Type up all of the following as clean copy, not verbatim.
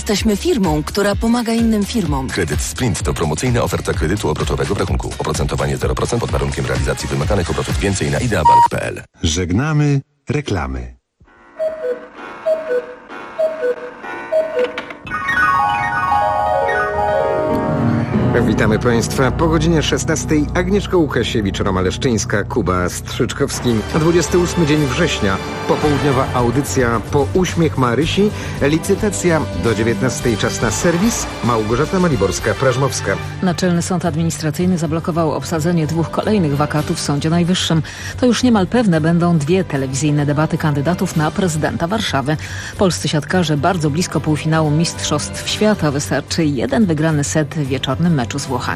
Jesteśmy firmą, która pomaga innym firmom. Kredyt Sprint to promocyjna oferta kredytu obrotowego w rachunku. Oprocentowanie 0% pod warunkiem realizacji wymaganych obrotów. Więcej na ideabank.pl. Żegnamy reklamy. Witamy Państwa. Po godzinie 16 Agnieszka Łukasiewicz, Roma Leszczyńska, Kuba Strzyczkowski. 28 dzień września. Popołudniowa audycja Po uśmiech Marysi. Licytacja do 19 czas na serwis. Małgorzata Maliborska-Prażmowska. Naczelny Sąd Administracyjny zablokował obsadzenie 2 kolejnych wakatów w Sądzie Najwyższym. To już niemal pewne będą 2 telewizyjne debaty kandydatów na prezydenta Warszawy. Polscy siatkarze bardzo blisko półfinału Mistrzostw Świata. Wystarczy 1 wygrany set w wieczornym meczu z Włochami.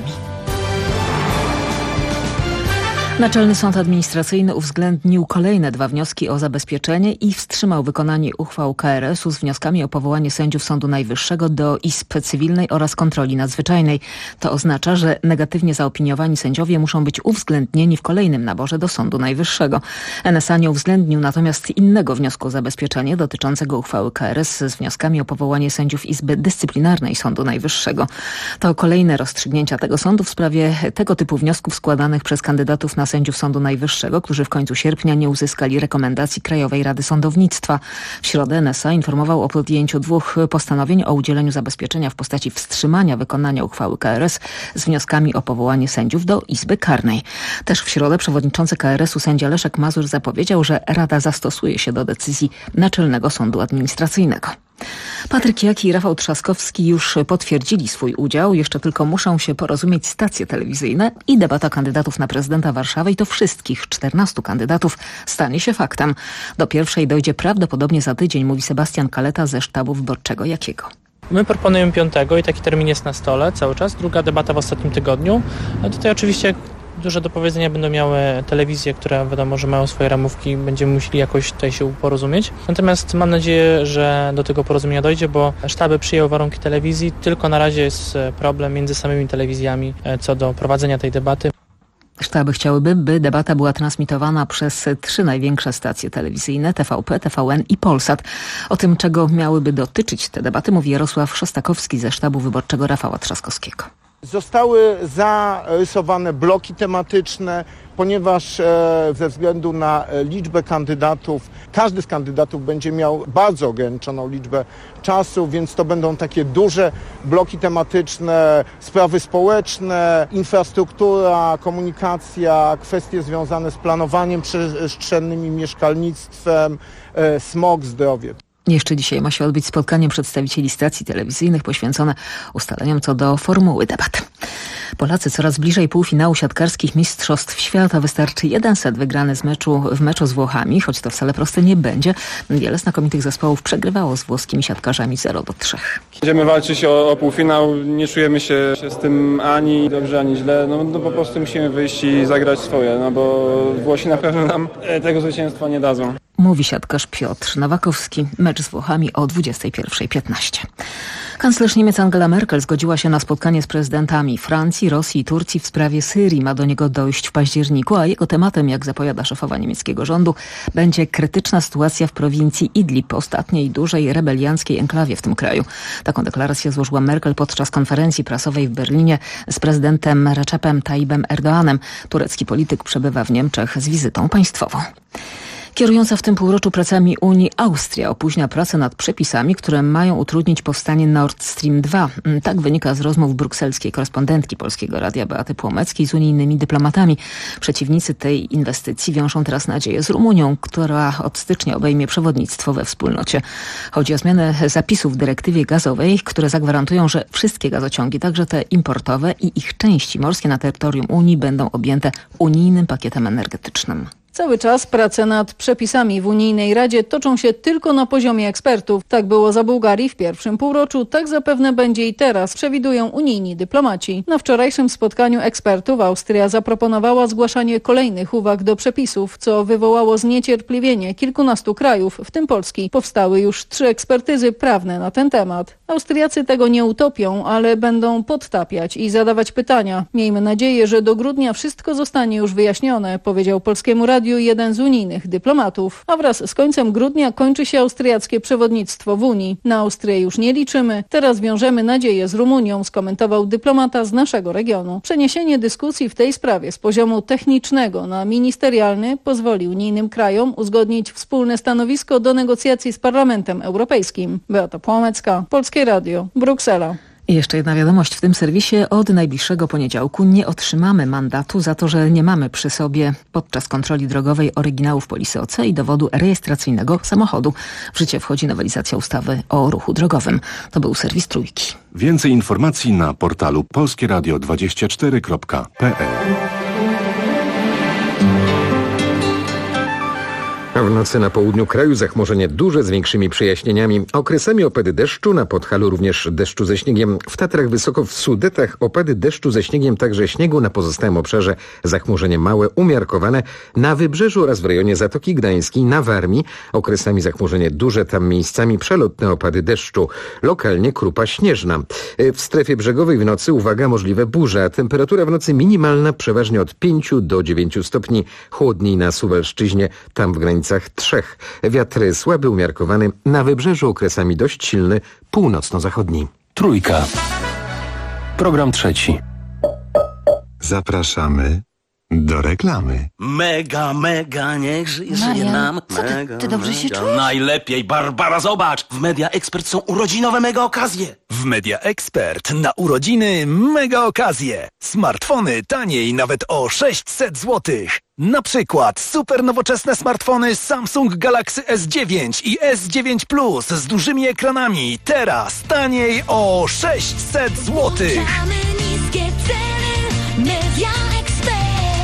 Naczelny Sąd Administracyjny uwzględnił kolejne 2 wnioski o zabezpieczenie i wstrzymał wykonanie uchwał KRS-u z wnioskami o powołanie sędziów Sądu Najwyższego do Izb Cywilnej oraz Kontroli Nadzwyczajnej. To oznacza, że negatywnie zaopiniowani sędziowie muszą być uwzględnieni w kolejnym naborze do Sądu Najwyższego. NSA nie uwzględnił natomiast innego wniosku o zabezpieczenie dotyczącego uchwały KRS z wnioskami o powołanie sędziów Izby Dyscyplinarnej Sądu Najwyższego. To kolejne rozstrzygnięcia tego sądu w sprawie tego typu wniosków składanych przez kandydatów na sędziów Sądu Najwyższego, którzy w końcu sierpnia nie uzyskali rekomendacji Krajowej Rady Sądownictwa. W środę NSA informował o podjęciu 2 postanowień o udzieleniu zabezpieczenia w postaci wstrzymania wykonania uchwały KRS z wnioskami o powołanie sędziów do Izby Karnej. Też w środę przewodniczący KRS-u sędzia Leszek Mazur zapowiedział, że Rada zastosuje się do decyzji Naczelnego Sądu Administracyjnego. Patryk Jaki i Rafał Trzaskowski już potwierdzili swój udział. Jeszcze tylko muszą się porozumieć stacje telewizyjne i debata kandydatów na prezydenta Warszawy i to wszystkich 14 kandydatów stanie się faktem. Do pierwszej dojdzie prawdopodobnie za tydzień, mówi Sebastian Kaleta ze sztabu wyborczego Jakiego. My proponujemy 5 i taki termin jest na stole cały czas. Druga debata w ostatnim tygodniu. No tutaj oczywiście duże do powiedzenia będą miały telewizje, które wiadomo, że mają swoje ramówki, będziemy musieli jakoś tutaj się porozumieć. Natomiast mam nadzieję, że do tego porozumienia dojdzie, bo sztaby przyjęły warunki telewizji, tylko na razie jest problem między samymi telewizjami co do prowadzenia tej debaty. Sztaby chciałyby, by debata była transmitowana przez 3 największe stacje telewizyjne: TVP, TVN i Polsat. O tym, czego miałyby dotyczyć te debaty, mówi Jarosław Szostakowski ze sztabu wyborczego Rafała Trzaskowskiego. Zostały zarysowane bloki tematyczne, ponieważ ze względu na liczbę kandydatów, każdy z kandydatów będzie miał bardzo ograniczoną liczbę czasu, więc to będą takie duże bloki tematyczne, sprawy społeczne, infrastruktura, komunikacja, kwestie związane z planowaniem przestrzennym i mieszkalnictwem, smog, zdrowie. Jeszcze dzisiaj ma się odbyć spotkanie przedstawicieli stacji telewizyjnych poświęcone ustaleniom co do formuły debat. Polacy coraz bliżej półfinału siatkarskich Mistrzostw Świata. Wystarczy 1 set wygrany w meczu z Włochami, choć to wcale proste nie będzie. Wiele znakomitych zespołów przegrywało z włoskimi siatkarzami 0-3. Będziemy walczyć o półfinał. Nie czujemy się z tym ani dobrze, ani źle. No po prostu musimy wyjść i zagrać swoje, bo Włosi na pewno nam tego zwycięstwa nie dadzą. Mówi siatkarz Piotr Nowakowski. Mecz z Włochami o 21:15. Kanclerz Niemiec Angela Merkel zgodziła się na spotkanie z prezydentami Francji, Rosji i Turcji w sprawie Syrii. Ma do niego dojść w październiku, a jego tematem, jak zapowiada szefowa niemieckiego rządu, będzie krytyczna sytuacja w prowincji Idlib, ostatniej dużej rebelianckiej enklawie w tym kraju. Taką deklarację złożyła Merkel podczas konferencji prasowej w Berlinie z prezydentem Recepem Tayyipem Erdoğanem. Turecki polityk przebywa w Niemczech z wizytą państwową. Kierująca w tym półroczu pracami Unii Austria opóźnia pracę nad przepisami, które mają utrudnić powstanie Nord Stream 2. Tak wynika z rozmów brukselskiej korespondentki Polskiego Radia Beaty Płomeckiej z unijnymi dyplomatami. Przeciwnicy tej inwestycji wiążą teraz nadzieję z Rumunią, która od stycznia obejmie przewodnictwo we wspólnocie. Chodzi o zmianę zapisów w dyrektywie gazowej, które zagwarantują, że wszystkie gazociągi, także te importowe i ich części morskie na terytorium Unii będą objęte unijnym pakietem energetycznym. Cały czas prace nad przepisami w Unijnej Radzie toczą się tylko na poziomie ekspertów. Tak było za Bułgarii w pierwszym półroczu, tak zapewne będzie i teraz, przewidują unijni dyplomaci. Na wczorajszym spotkaniu ekspertów Austria zaproponowała zgłaszanie kolejnych uwag do przepisów, co wywołało zniecierpliwienie kilkunastu krajów, w tym Polski. Powstały już 3 ekspertyzy prawne na ten temat. Austriacy tego nie utopią, ale będą podtapiać i zadawać pytania. Miejmy nadzieję, że do grudnia wszystko zostanie już wyjaśnione, powiedział Polskiemu Radiu radiu jeden z unijnych dyplomatów. A wraz z końcem grudnia kończy się austriackie przewodnictwo w Unii. Na Austrię już nie liczymy, teraz wiążemy nadzieję z Rumunią, skomentował dyplomata z naszego regionu. Przeniesienie dyskusji w tej sprawie z poziomu technicznego na ministerialny pozwoli unijnym krajom uzgodnić wspólne stanowisko do negocjacji z Parlamentem Europejskim. Beata Płomecka, Polskie Radio, Bruksela. I jeszcze jedna wiadomość. W tym serwisie od najbliższego poniedziałku nie otrzymamy mandatu za to, że nie mamy przy sobie podczas kontroli drogowej oryginałów polisy OC i dowodu rejestracyjnego samochodu. W życie wchodzi nowelizacja ustawy o ruchu drogowym. To był serwis Trójki. Więcej informacji na portalu polskieradio24.pl. W nocy na południu kraju zachmurzenie duże z większymi przejaśnieniami. Okresami opady deszczu, na Podhalu również deszczu ze śniegiem. W Tatrach wysoko w Sudetach opady deszczu ze śniegiem, także śniegu. Na pozostałym obszarze zachmurzenie małe, umiarkowane. Na Wybrzeżu oraz w rejonie Zatoki Gdańskiej, na Warmii okresami zachmurzenie duże, tam miejscami przelotne opady deszczu. Lokalnie krupa śnieżna. W strefie brzegowej w nocy, uwaga, możliwe burze. Temperatura w nocy minimalna przeważnie od 5 do 9 stopni. Chłodniej na Suwalszczyźnie, tam w granicach 3. Wiatr słaby, umiarkowany. Na Wybrzeżu okresami dość silny, północno-zachodni. Trójka. Program trzeci. Zapraszamy do reklamy. Mega, niech żyje nam. Co ty dobrze się czujesz? Najlepiej, Barbara, zobacz! W Media Expert są urodzinowe mega okazje. W Media Expert na urodziny mega okazje. Smartfony taniej nawet o 600 zł. Na przykład super nowoczesne smartfony Samsung Galaxy S9 i S9 Plus z dużymi ekranami. Teraz taniej o 600 zł. Niskie ceny, Media Expert.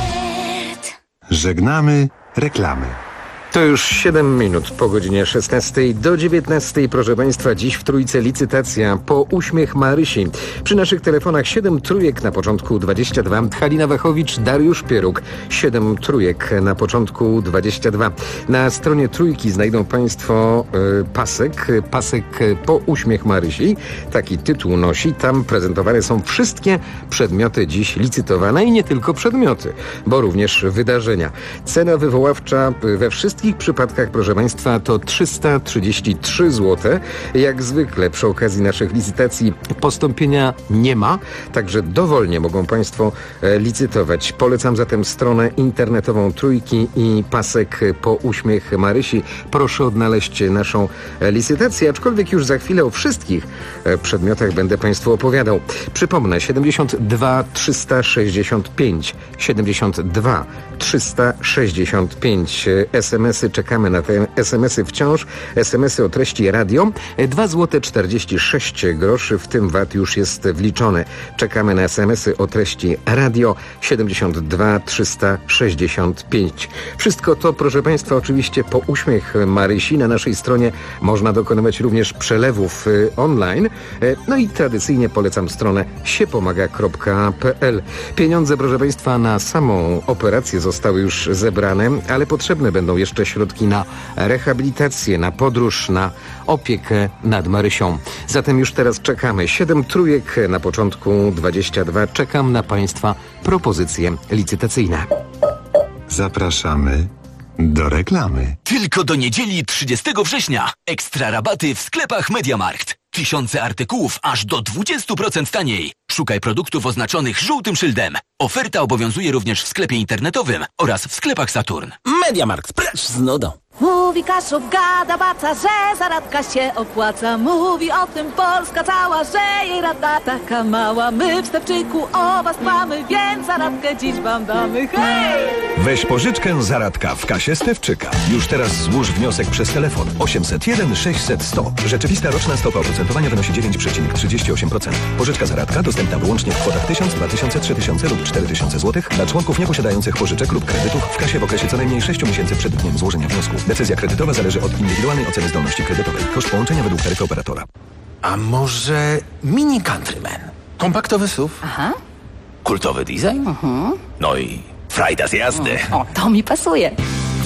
Żegnamy reklamy. To już 7 minut po godzinie 16 do 19. Proszę Państwa, dziś w Trójce licytacja po uśmiech Marysi. Przy naszych telefonach 7 trójek na początku 22. Halina Wachowicz, Dariusz Pieruk. 7 trójek na początku 22. Na stronie Trójki znajdą Państwo pasek po uśmiech Marysi. Taki tytuł nosi. Tam prezentowane są wszystkie przedmioty dziś licytowane i nie tylko przedmioty, bo również wydarzenia. Cena wywoławcza we wszystkich przypadkach, proszę Państwa, to 333 zł. Jak zwykle przy okazji naszych licytacji postąpienia nie ma, także dowolnie mogą Państwo licytować. Polecam zatem stronę internetową Trójki i pasek po uśmiech Marysi. Proszę odnaleźć naszą licytację, aczkolwiek już za chwilę o wszystkich przedmiotach będę Państwu opowiadał. Przypomnę, 72 365 72 365 SMS-y, czekamy na te SMS-y wciąż. SMS-y o treści radio. 2 zł 46 groszy, w tym VAT już jest wliczony. Czekamy na SMS-y o treści radio 72 365. Wszystko to, proszę Państwa, oczywiście po uśmiech Marysi. Na naszej stronie można dokonywać również przelewów online. No i tradycyjnie polecam stronę siepomaga.pl. Pieniądze, proszę Państwa, na samą operację zostały już zebrane, ale potrzebne będą jeszcze środki na rehabilitację, na podróż, na opiekę nad Marysią. Zatem już teraz czekamy. 7 trójek na początku 22. Czekam na Państwa propozycje licytacyjne. Zapraszamy do reklamy. Tylko do niedzieli 30 września. Ekstra rabaty w sklepach MediaMarkt. Tysiące artykułów aż do 20% taniej. Szukaj produktów oznaczonych żółtym szyldem. Oferta obowiązuje również w sklepie internetowym oraz w sklepach Saturn. MediaMarkt, precz z nudą. Mówi Kaszub, gada baca, że zaradka się opłaca. Mówi o tym Polska cała, że jej rada taka mała. My w Stawczyku o was dbamy, więc zaradkę dziś wam damy. Hej! Weź pożyczkę zaradka w kasie Stewczyka. Już teraz złóż wniosek przez telefon 801 600 100. Rzeczywista roczna stopa oprocentowania wynosi 9,38%. Pożyczka zaradka dostępna wyłącznie w kwotach 1000, 2000, 3000 lub 4000 zł dla członków nieposiadających pożyczek lub kredytów w kasie w okresie co najmniej 6 miesięcy przed dniem złożenia wniosku. Decyzja kredytowa zależy od indywidualnej oceny zdolności kredytowej. Koszt połączenia według taryfy operatora. A może Mini Countryman? Kompaktowy SUV? Aha. Kultowy design? Mhm. No i frajda z jazdy. O, to mi pasuje. W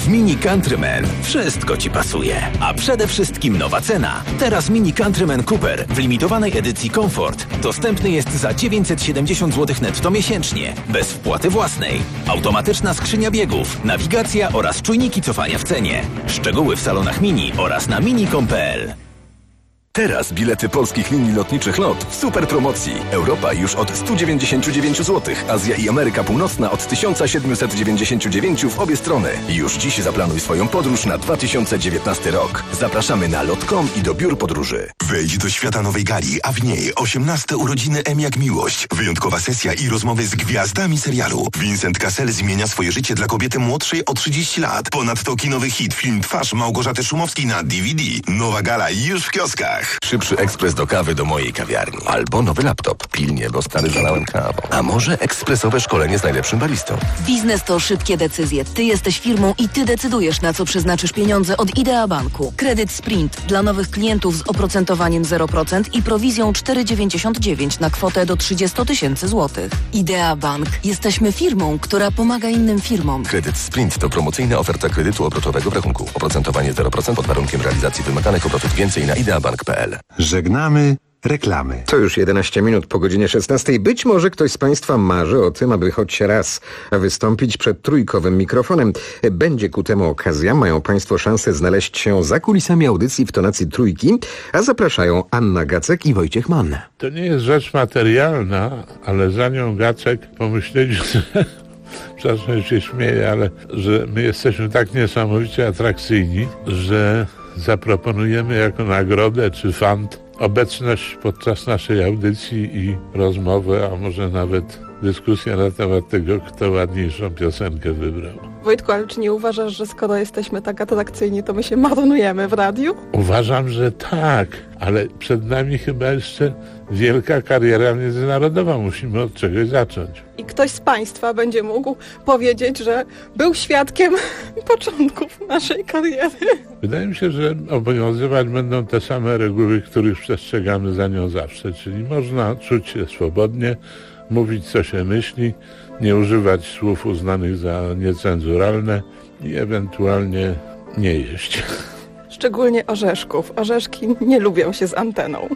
Mini Countryman. Wszystko Ci pasuje. A przede wszystkim nowa cena. Teraz Mini Countryman Cooper w limitowanej edycji Comfort dostępny jest za 970 zł netto miesięcznie. Bez wpłaty własnej. Automatyczna skrzynia biegów, nawigacja oraz czujniki cofania w cenie. Szczegóły w salonach Mini oraz na mini.com.pl. Teraz bilety polskich linii lotniczych LOT w super promocji. Europa już od 199 zł, Azja i Ameryka Północna od 1799 w obie strony. Już dziś zaplanuj swoją podróż na 2019 rok. Zapraszamy na lot.com i do biur podróży. Wejdź do świata nowej gali, a w niej 18 urodziny M jak miłość. Wyjątkowa sesja i rozmowy z gwiazdami serialu. Vincent Cassel zmienia swoje życie dla kobiety młodszej o 30 lat. Ponadto kinowy hit, film Twarz Małgorzaty Szumowskiej na DVD. Nowa gala już w kioskach. Szybszy ekspres do kawy do mojej kawiarni. Albo nowy laptop. Pilnie, bo stary zalałem kawą. A może ekspresowe szkolenie z najlepszym baristą. Biznes to szybkie decyzje. Ty jesteś firmą i ty decydujesz, na co przeznaczysz pieniądze od Idea Banku. Kredyt Sprint dla nowych klientów z oprocentowaniem 0% i prowizją 4,99 na kwotę do 30 000 złotych. Idea Bank. Jesteśmy firmą, która pomaga innym firmom. Kredyt Sprint to promocyjna oferta kredytu obrotowego w rachunku. Oprocentowanie 0% pod warunkiem realizacji wymaganych obrotów. Więcej na ideabank.pl. Żegnamy reklamy. To już 11 minut po godzinie 16. Być może ktoś z Państwa marzy o tym, aby choć raz wystąpić przed trójkowym mikrofonem. Będzie ku temu okazja. Mają Państwo szansę znaleźć się za kulisami audycji w tonacji trójki, a zapraszają Anna Gacek i Wojciech Mann. To nie jest rzecz materialna, ale za nią Gacek pomyśleć, że... Przepraszam, się śmieję, ale że my jesteśmy tak niesamowicie atrakcyjni, że zaproponujemy jako nagrodę czy fant obecność podczas naszej audycji i rozmowę, a może nawet dyskusję na temat tego, kto ładniejszą piosenkę wybrał. Wojtku, ale czy nie uważasz, że skoro jesteśmy tak atrakcyjni, to my się marnujemy w radiu? Uważam, że tak, ale przed nami chyba jeszcze wielka kariera międzynarodowa. Musimy od czegoś zacząć. I ktoś z Państwa będzie mógł powiedzieć, że był świadkiem początków naszej kariery. Wydaje mi się, że obowiązywać będą te same reguły, których przestrzegamy za nią zawsze, czyli można czuć się swobodnie, mówić co się myśli, nie używać słów uznanych za niecenzuralne i ewentualnie nie jeść. Szczególnie orzeszków. Orzeszki nie lubią się z anteną.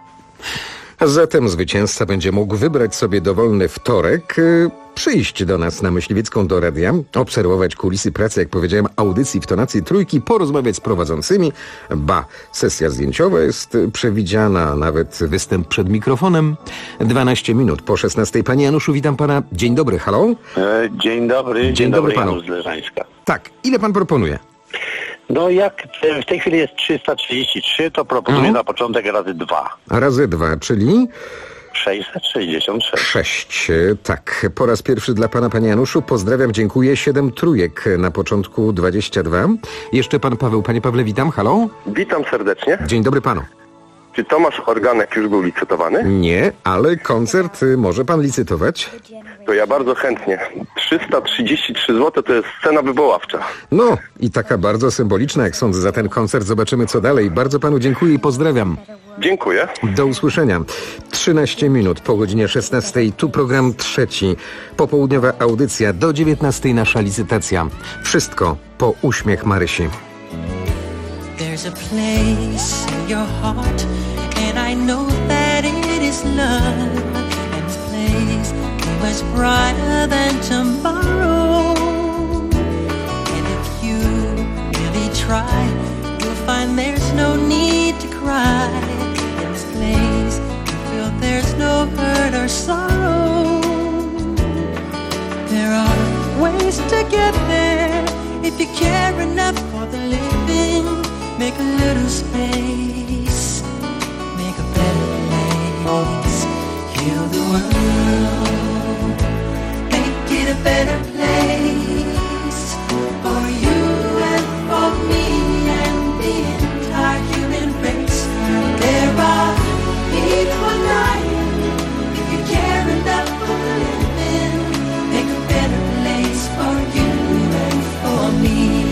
Zatem zwycięzca będzie mógł wybrać sobie dowolny wtorek, przyjść do nas na Myśliwiecką do radia, obserwować kulisy pracy, jak powiedziałem, audycji w tonacji trójki, porozmawiać z prowadzącymi. Sesja zdjęciowa jest przewidziana, nawet występ przed mikrofonem. 12 minut po 16. Panie Januszu, witam pana. Dzień dobry, halo? Dzień dobry. Dzień dobry panu. Janusz z Leżańska. Tak, ile pan proponuje? No jak w tej chwili jest 333, to proponuję na początek razy 2. Razy 2, czyli? 666. 6, tak. Po raz pierwszy dla pana, panie Januszu. Pozdrawiam, dziękuję. 7 trójek na początku 22. Jeszcze pan Paweł. Panie Pawle, witam. Halo? Witam serdecznie. Dzień dobry panu. Czy Tomasz Organek już był licytowany? Nie, ale koncert może pan licytować? To ja bardzo chętnie. 333 zł to jest cena wywoławcza. No i taka bardzo symboliczna, jak sądzę, za ten koncert. Zobaczymy, co dalej. Bardzo panu dziękuję i pozdrawiam. Dziękuję. Do usłyszenia. 13 minut po godzinie 16. Tu program trzeci. Popołudniowa audycja. Do 19 nasza licytacja. Wszystko po uśmiech Marysi. There's a place in your heart, and I know that it is love. And this place is brighter than tomorrow. And if you really try, you'll find there's no need to cry. In this place, you feel there's no hurt or sorrow. There are ways to get there if you care enough for the living. Make a little space, make a better place, heal the world, make it a better place, for you and for me and the entire human race. There are people dying, if you care enough for the living, make a better place for you and for me.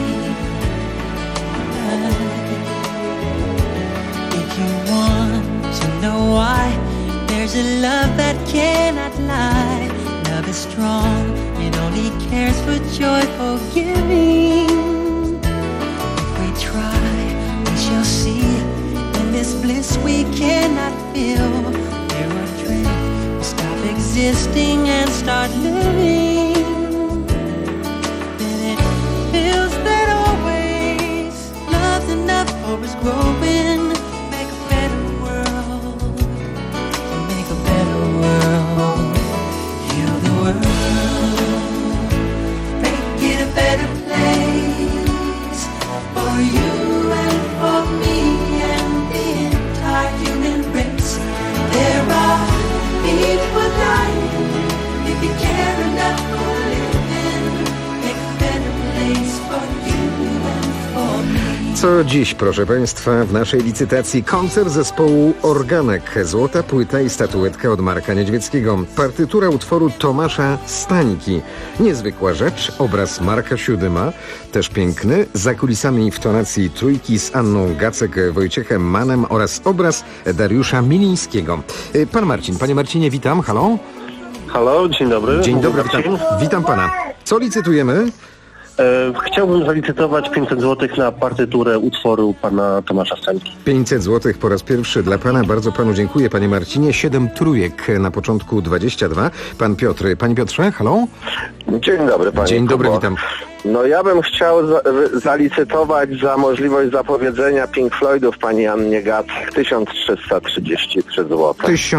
If you want to know why, there's a love that cannot lie. Love is strong. It only cares for joyful giving. If we try, we shall see. In this bliss we cannot feel. There are dreams. We stop existing and start living. Then it feels that always love's enough for us growing. Make a better world. Make a better world. Heal the world. Make it a better place for you and for me and the entire human race. There are people dying. If you care enough for living, make a better place for you and for me. Co dziś, proszę Państwa, w naszej licytacji koncert zespołu Organek. Złota płyta i statuetka od Marka Niedźwieckiego. Partytura utworu Tomasza Stańki. Niezwykła rzecz, obraz Marka Siódyma, też piękny, za kulisami w tonacji trójki z Anną Gacek, Wojciechem Mannem oraz obraz Dariusza Milińskiego. Pan Marcin. Panie Marcinie, witam. Halo? Halo, dzień dobry. Dzień dobry, witam pana. Co licytujemy? Chciałbym zalicytować 500 zł na partyturę utworu pana Tomasza Stańki. 500 zł po raz pierwszy dla pana. Bardzo panu dziękuję, panie Marcinie. 7 trójek na początku 22. Pan Piotr. Panie Piotrze, halo? Dzień dobry, panie Dzień dobry, Kubo. witam. No ja bym chciał zalicytować za możliwość zapowiedzenia Pink Floydów pani Annie Gacek 1333 zł.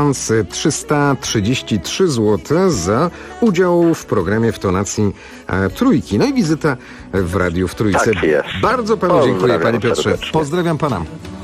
1333 zł za udział w programie w tonacji trójki. No i wizyta w radiu w Trójce. Tak jest. Bardzo panu dziękuję, panie Piotrze. Serdecznie. Pozdrawiam pana.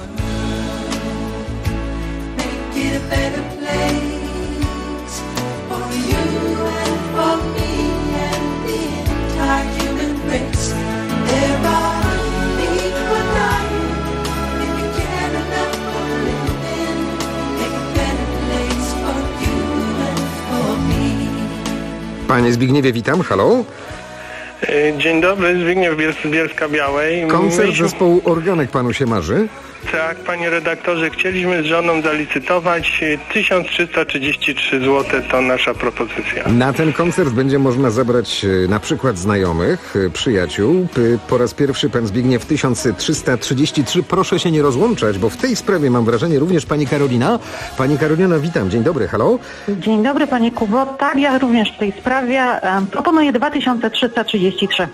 Panie Zbigniewie, witam. Halo? Dzień dobry, Zbigniew z Bielska-Białej. Koncert zespołu Organek panu się marzy? Tak, panie redaktorze, chcieliśmy z żoną zalicytować 1333 zł, to nasza propozycja. Na ten koncert będzie można zabrać na przykład znajomych, przyjaciół. Po raz pierwszy pan Zbigniew 1333. Proszę się nie rozłączać, bo w tej sprawie mam wrażenie również pani Karolina. Pani Karolina, witam. Dzień dobry, halo? Dzień dobry, panie Kubo. Tak, ja również w tej sprawie proponuję 2333.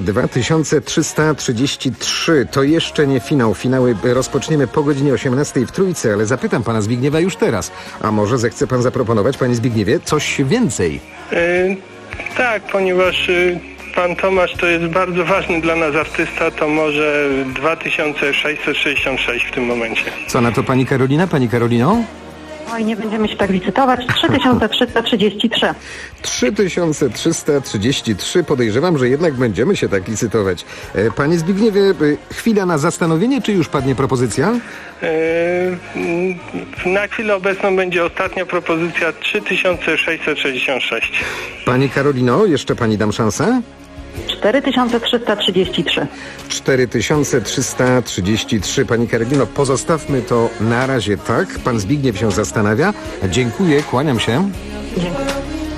2333 to jeszcze nie finał. Finały rozpoczniemy po godzinie 18 w Trójce, ale zapytam pana Zbigniewa już teraz. A może zechce pan zaproponować, panie Zbigniewie, coś więcej? Tak, ponieważ pan Tomasz to jest bardzo ważny dla nas artysta, to może 2666 w tym momencie. Co na to pani Karolina? Pani Karolino? Oj, nie będziemy się tak licytować. 3333. 3333. Podejrzewam, że jednak będziemy się tak licytować. Panie Zbigniewie, chwila na zastanowienie, czy już padnie propozycja? Na chwilę obecną będzie ostatnia propozycja 3666. Pani Karolino, jeszcze pani dam szansę? 4333. 4333. Pani Karolino, pozostawmy to na razie tak. Pan Zbigniew się zastanawia. Dziękuję, kłaniam się. Dziękuję.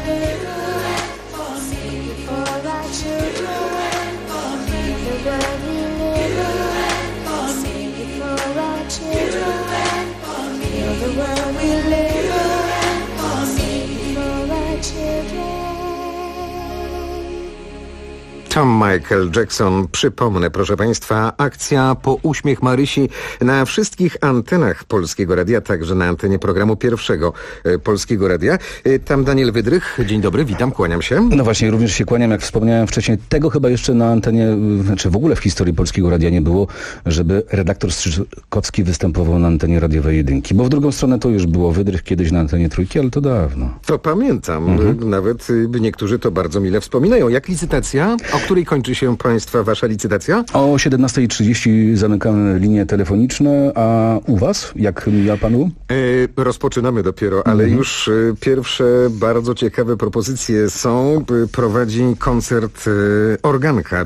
Tom Michael Jackson. Przypomnę, proszę państwa, akcja Po uśmiech Marysi na wszystkich antenach Polskiego Radia, także na antenie programu pierwszego Polskiego Radia. Tam Daniel Wydrych. Dzień dobry, witam, kłaniam się. No właśnie, również się kłaniam, jak wspomniałem wcześniej. Tego chyba jeszcze na antenie, znaczy w ogóle w historii Polskiego Radia nie było, żeby redaktor Strzyczkowski występował na antenie radiowej Jedynki. Bo w drugą stronę to już było Wydrych kiedyś na antenie Trójki, ale to dawno. To pamiętam. Nawet niektórzy to bardzo mile wspominają. Jak licytacja? O której kończy się państwa wasza licytacja? O 17:30 zamykamy linie telefoniczne, a u was? Jak mija panu? Rozpoczynamy dopiero, ale już pierwsze bardzo ciekawe propozycje są. Prowadzi koncert Organka.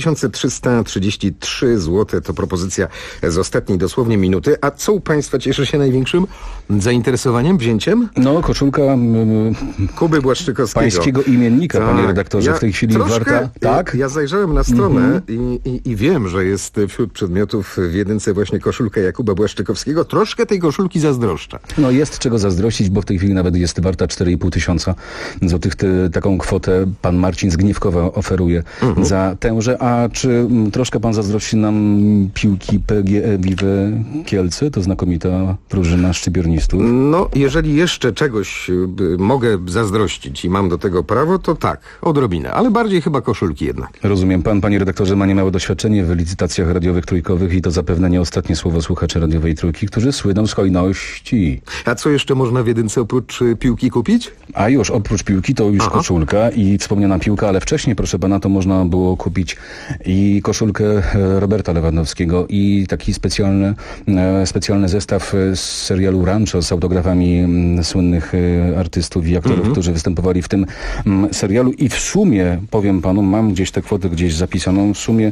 4333 zł to propozycja z ostatniej dosłownie minuty. A co u państwa cieszy się największym zainteresowaniem, wzięciem? No, koszulka Kuby Błaszczykowskiego. Pańskiego imiennika, panie redaktorze, w tej chwili warta. Tak? Ja zajrzałem na stronę i wiem, że jest wśród przedmiotów w jedynce właśnie koszulka Jakuba Błaszczykowskiego. Troszkę tej koszulki zazdroszczę. No jest czego zazdrościć, bo w tej chwili nawet jest warta 4,5 tysiąca złotych. Taką kwotę pan Marcin z Gniewkowa oferuje za tęże. A czy troszkę pan zazdrości nam piłki PGE Vive Kielce? To znakomita drużyna szczypiornistów. No, jeżeli jeszcze czegoś mogę zazdrościć i mam do tego prawo, to tak, odrobinę, ale bardziej chyba koszulki jednak. Rozumiem. Pan, panie redaktorze, ma niemałe doświadczenie w licytacjach radiowych trójkowych i to zapewne nie ostatnie słowo słuchaczy radiowej trójki, którzy słyną z hojności. A co jeszcze można w jedynce oprócz piłki kupić? A już, oprócz piłki to już koszulka i wspomniana piłka, ale wcześniej, proszę pana, to można było kupić i koszulkę Roberta Lewandowskiego i taki specjalny zestaw z serialu Rancho z autografami słynnych artystów i aktorów, którzy występowali w tym serialu i w sumie, powiem panu, mam gdzieś tę kwotę gdzieś zapisaną, w sumie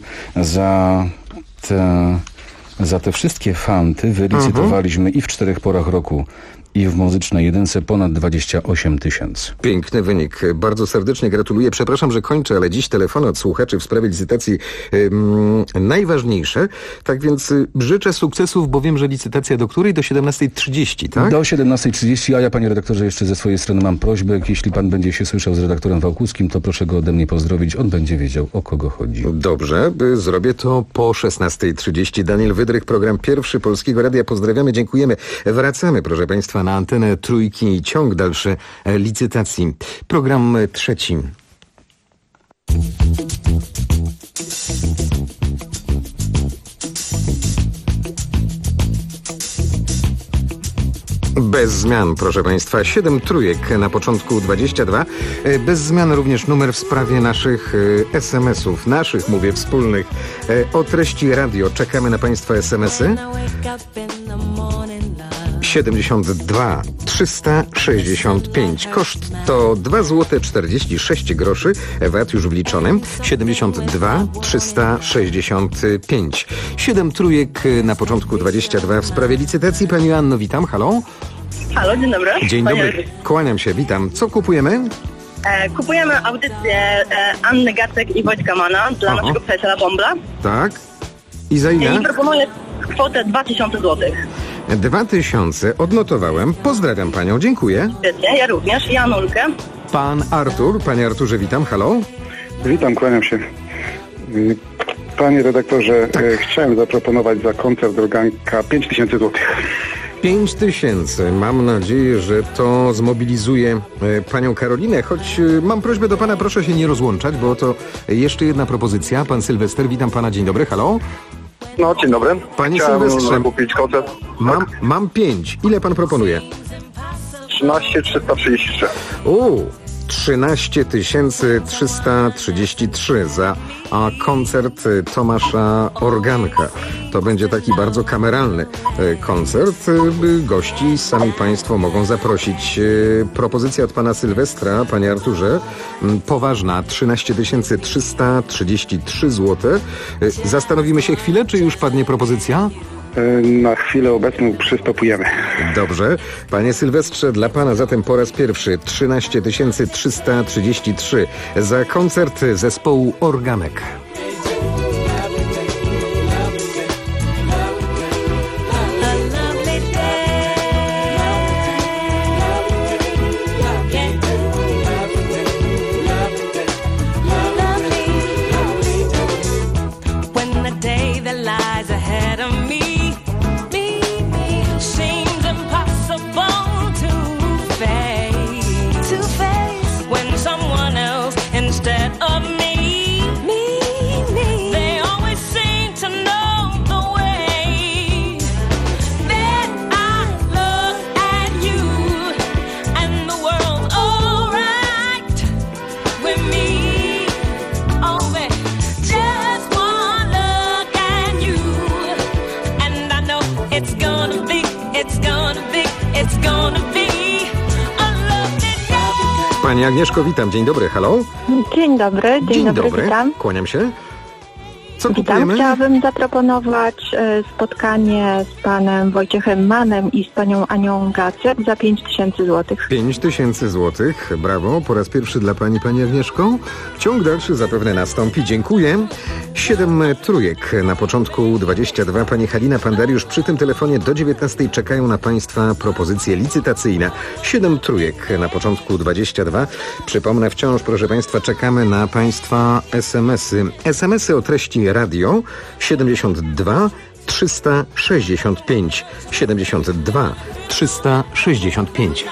za te wszystkie fanty wylicytowaliśmy i w 4 porach roku, i w muzycznej jedynce ponad 28 tysięcy. Piękny wynik. Bardzo serdecznie gratuluję. Przepraszam, że kończę, ale dziś telefony od słuchaczy w sprawie licytacji najważniejsze. Tak więc życzę sukcesów, bo wiem, że licytacja do której? Do 17:30, tak? Do 17:30, a ja, panie redaktorze, jeszcze ze swojej strony mam prośbę. Jeśli pan będzie się słyszał z redaktorem Wałkuskim, to proszę go ode mnie pozdrowić. On będzie wiedział, o kogo chodzi. Dobrze, zrobię to po 16:30. Daniel Wydrych, program Pierwszy Polskiego Radia. Pozdrawiamy, dziękujemy. Wracamy, proszę państwa, na antenę trójki i ciąg dalszy licytacji. Program trzeci. Bez zmian, proszę państwa. 7 trójek na początku 22. Bez zmian również numer w sprawie naszych SMS-ów. Naszych, mówię, wspólnych. O treści radio. Czekamy na państwa SMS-y. 72 365. Koszt to 2 zł 46 groszy. VAT już wliczony. 72 365. 7 trójek na początku 22 w sprawie licytacji. Pani Joanno, witam. Halo? Halo, dzień dobry. Dzień dobry. Kłaniam się, witam. Co kupujemy? Kupujemy audycję Anny Gacek i Wojtka Mana dla naszego przyjaciela Bombla. Tak. I za ile? I proponuję kwotę 2000 zł. 2000 odnotowałem. Pozdrawiam panią, dziękuję. Ja również, Janulkę. Pan Artur. Panie Arturze, witam. Halo? Witam, kłaniam się. Panie redaktorze, chciałem zaproponować za koncert Organka 5000 zł. 5000. Mam nadzieję, że to zmobilizuje panią Karolinę, choć mam prośbę do pana, proszę się nie rozłączać, bo to jeszcze jedna propozycja. Pan Sylwester, witam pana, dzień dobry, halo? No, dzień dobry. Panie Chciałem Sylwestrze, kupić koncert. Mam 5. Ile pan proponuje? 13 333. 13 333 za koncert Tomasza Organka. To będzie taki bardzo kameralny koncert. Gości sami państwo mogą zaprosić. Propozycja od pana Sylwestra, panie Arturze, poważna, 13 333 zł. Zastanowimy się chwilę, czy już padnie propozycja? Na chwilę obecną przystopujemy. Dobrze. Panie Sylwestrze, dla pana zatem po raz pierwszy 13 333 za koncert zespołu Organek. Instead of me, Pani Agnieszko, witam. Dzień dobry, halo. Dzień dobry, dzień dobry, witam. Kłaniam się. Co Witam. kupujemy? Chciałabym zaproponować spotkanie z panem Wojciechem Mannem i z panią Anią Gacek za 5000 zł. 5000 zł. Brawo. Po raz pierwszy dla pani, pani Agnieszko. Ciąg dalszy zapewne nastąpi. Dziękuję. 7 trójek. Na początku 22. Pani Halina, pan Dariusz. Przy tym telefonie do 19 czekają na państwa propozycje licytacyjne. 7 trójek. Na początku 22. Przypomnę, wciąż, proszę państwa, czekamy na państwa SMS-y. SMS-y o treści radio 72 365 72 365.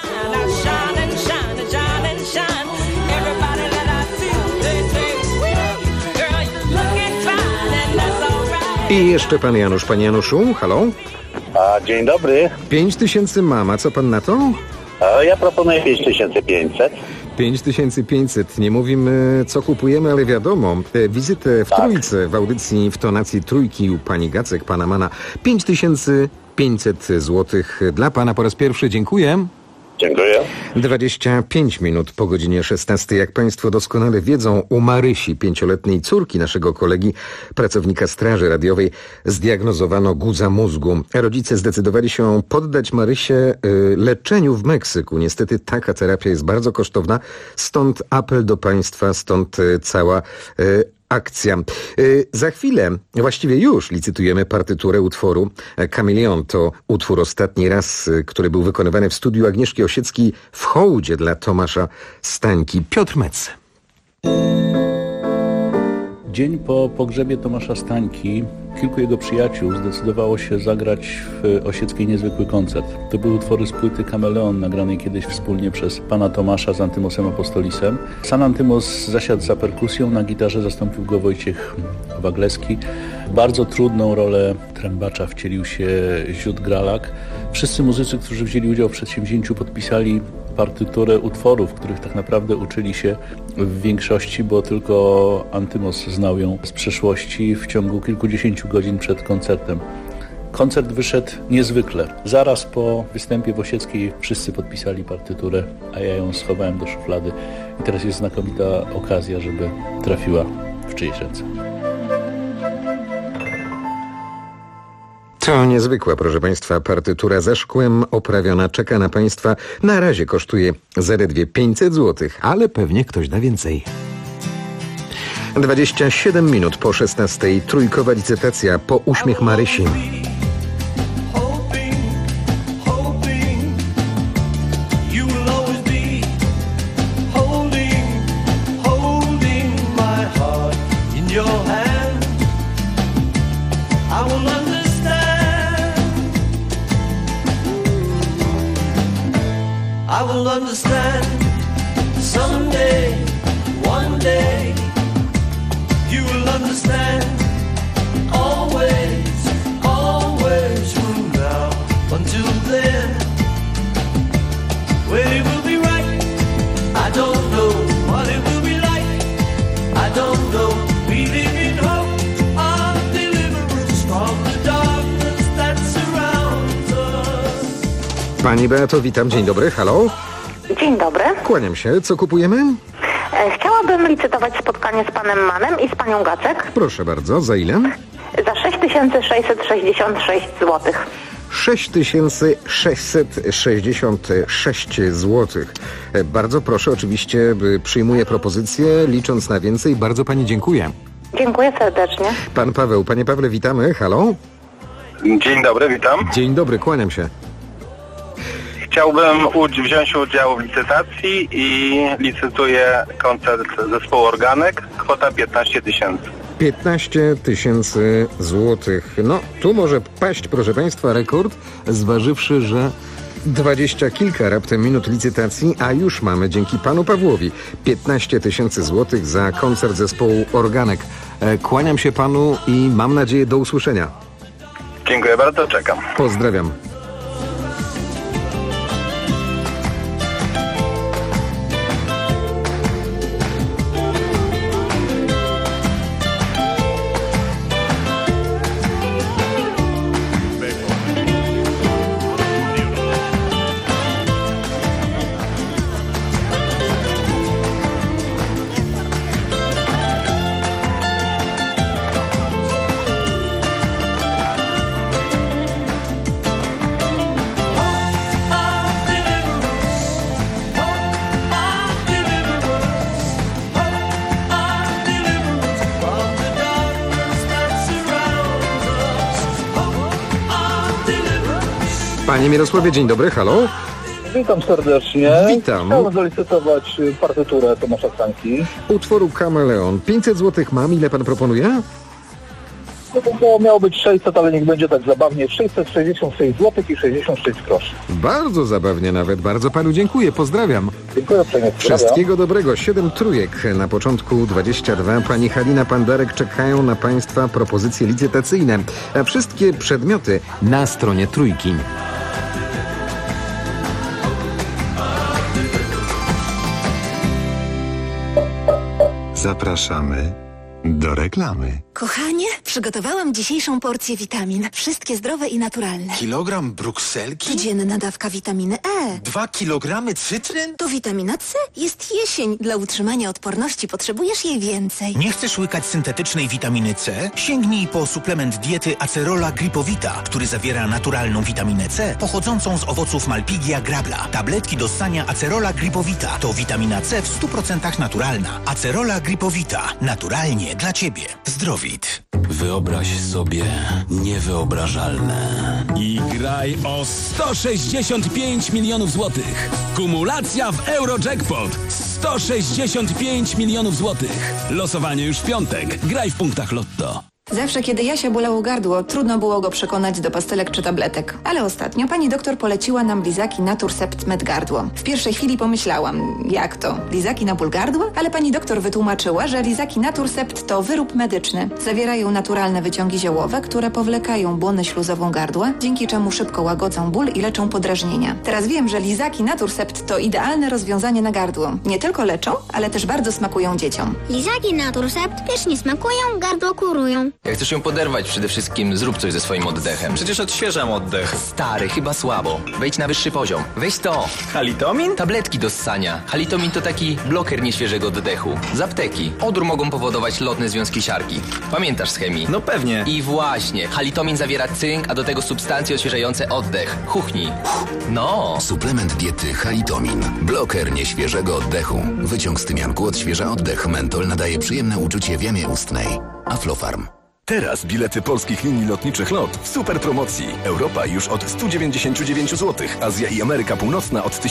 I jeszcze pan Janusz. Panie Januszu, halo? Dzień dobry. 5000 mam, a co pan na to? Ja proponuję 5500. 5500. Nie mówimy, co kupujemy, ale wiadomo. Wizytę w Trójce, w audycji w tonacji Trójki u pani Gacek, pana Mana. 5500 zł dla pana po raz pierwszy. Dziękuję. Dziękuję. 25 minut po godzinie 16. Jak państwo doskonale wiedzą, u Marysi, 5-letniej córki naszego kolegi, pracownika Straży Radiowej, zdiagnozowano guza mózgu. Rodzice zdecydowali się poddać Marysię leczeniu w Meksyku. Niestety taka terapia jest bardzo kosztowna, stąd apel do państwa, stąd cała akcja. Za chwilę, właściwie już licytujemy partyturę utworu Kameleon. To utwór ostatni raz, który był wykonywany w studiu Agnieszki Osieckiej w hołdzie dla Tomasza Stańki. Piotr Metz. Dzień po pogrzebie Tomasza Stańki kilku jego przyjaciół zdecydowało się zagrać w Osieckiej niezwykły koncert. To były utwory z płyty Kameleon, nagranej kiedyś wspólnie przez pana Tomasza z Antymosem Apostolisem. San Antymos zasiadł za perkusją, na gitarze zastąpił go Wojciech Wagleski. Bardzo trudną rolę trębacza wcielił się Ziut Gralak. Wszyscy muzycy, którzy wzięli udział w przedsięwzięciu, podpisali partyturę utworów, których tak naprawdę uczyli się w większości, bo tylko Antymos znał ją z przeszłości w ciągu kilkudziesięciu godzin przed koncertem. Koncert wyszedł niezwykle. Zaraz po występie w Osieckiej wszyscy podpisali partyturę, a ja ją schowałem do szuflady i teraz jest znakomita okazja, żeby trafiła w czyjeś ręce. To niezwykła, proszę państwa, partytura za szkłem oprawiona czeka na państwa. Na razie kosztuje zaledwie 500 zł, ale pewnie ktoś da więcej. 27 minut po 16. Trójkowa licytacja po uśmiech Marysi. I will understand someday, one day. You will understand always, always from now until then. When it will be right, I don't know. What it will be like, I don't know. We live in hope of deliverance from the darkness that surrounds us. Pani Beato, witam. Dzień dobry. Halo? Dzień dobry. Kłaniam się. Co kupujemy? Chciałabym licytować spotkanie z panem Manem i z panią Gacek. Proszę bardzo. Za ile? Za 6666 zł. 6666 zł. Bardzo proszę, oczywiście przyjmuję propozycję, licząc na więcej. Bardzo pani dziękuję. Dziękuję serdecznie. Pan Paweł. Panie Pawle, witamy. Halo? Dzień dobry, witam. Dzień dobry, kłaniam się. Chciałbym wziąć udział w licytacji i licytuję koncert zespołu Organek. Kwota 15 000. 15 000 złotych. No, tu może paść, proszę państwa, rekord, zważywszy, że 20 kilka raptem minut licytacji, a już mamy dzięki panu Pawłowi 15 000 złotych za koncert zespołu Organek. Kłaniam się panu i mam nadzieję do usłyszenia. Dziękuję bardzo, czekam. Pozdrawiam. Panie Mirosławie, dzień dobry, halo. Witam serdecznie. Witam. Chciałbym zalicytować partyturę Tomasza Stanki. Utworu Kameleon. 500 zł mam, ile pan proponuje? No to miało być 600, ale niech będzie tak zabawnie. 666 zł i 66 groszy. Bardzo zabawnie nawet, bardzo panu dziękuję, pozdrawiam. Dziękuję uprzejmie. Wszystkiego dobrego, 7 trójek. Na początku 22. Pani Halina, pan Darek czekają na państwa propozycje licytacyjne. A wszystkie przedmioty na stronie Trójki. Zapraszamy do reklamy. Kochanie, przygotowałam dzisiejszą porcję witamin. Wszystkie zdrowe i naturalne. Kilogram brukselki? Codzienna dawka witaminy E. 2 kilogramy cytryn? To witamina C. Jest jesień. Dla utrzymania odporności potrzebujesz jej więcej. Nie chcesz łykać syntetycznej witaminy C? Sięgnij po suplement diety Acerola Gripowita, który zawiera naturalną witaminę C pochodzącą z owoców Malpighia grabla. Tabletki do ssania Acerola Gripowita to witamina C w 100% naturalna. Acerola Gripowita. Naturalnie dla Ciebie. Zdrowit. Wyobraź sobie niewyobrażalne. I graj o 165 milionów złotych. Kumulacja w Eurojackpot. 165 milionów złotych. Losowanie już w piątek. Graj w punktach Lotto. Zawsze, kiedy Jasia bolało gardło, trudno było go przekonać do pastelek czy tabletek. Ale ostatnio pani doktor poleciła nam lizaki Naturcept Med Gardło. W pierwszej chwili pomyślałam, jak to? Lizaki na ból gardła? Ale pani doktor wytłumaczyła, że lizaki Naturcept to wyrób medyczny. Zawierają naturalne wyciągi ziołowe, które powlekają błonę śluzową gardła, dzięki czemu szybko łagodzą ból i leczą podrażnienia. Teraz wiem, że lizaki Naturcept to idealne rozwiązanie na gardło. Nie tylko leczą, ale też bardzo smakują dzieciom. Lizaki Naturcept pysznie smakują, gardło kurują. Jak chcesz ją poderwać, przede wszystkim zrób coś ze swoim oddechem. Przecież odświeżam oddech. Stary, chyba słabo. Wejdź na wyższy poziom. Weź to. Halitomin? Tabletki do ssania. Halitomin to taki bloker nieświeżego oddechu. Z apteki. Odór mogą powodować lotne związki siarki. Pamiętasz z chemii? No pewnie. I właśnie. Halitomin zawiera cynk, a do tego substancje odświeżające oddech. Chuchnij. No. Suplement diety Halitomin. Bloker nieświeżego oddechu. Wyciąg z tymianku odświeża oddech. Mentol nadaje przyjemne uczucie w jamie ustnej. Aflofarm. Teraz bilety polskich linii lotniczych LOT w super promocji. Europa już od 199 zł, Azja i Ameryka Północna od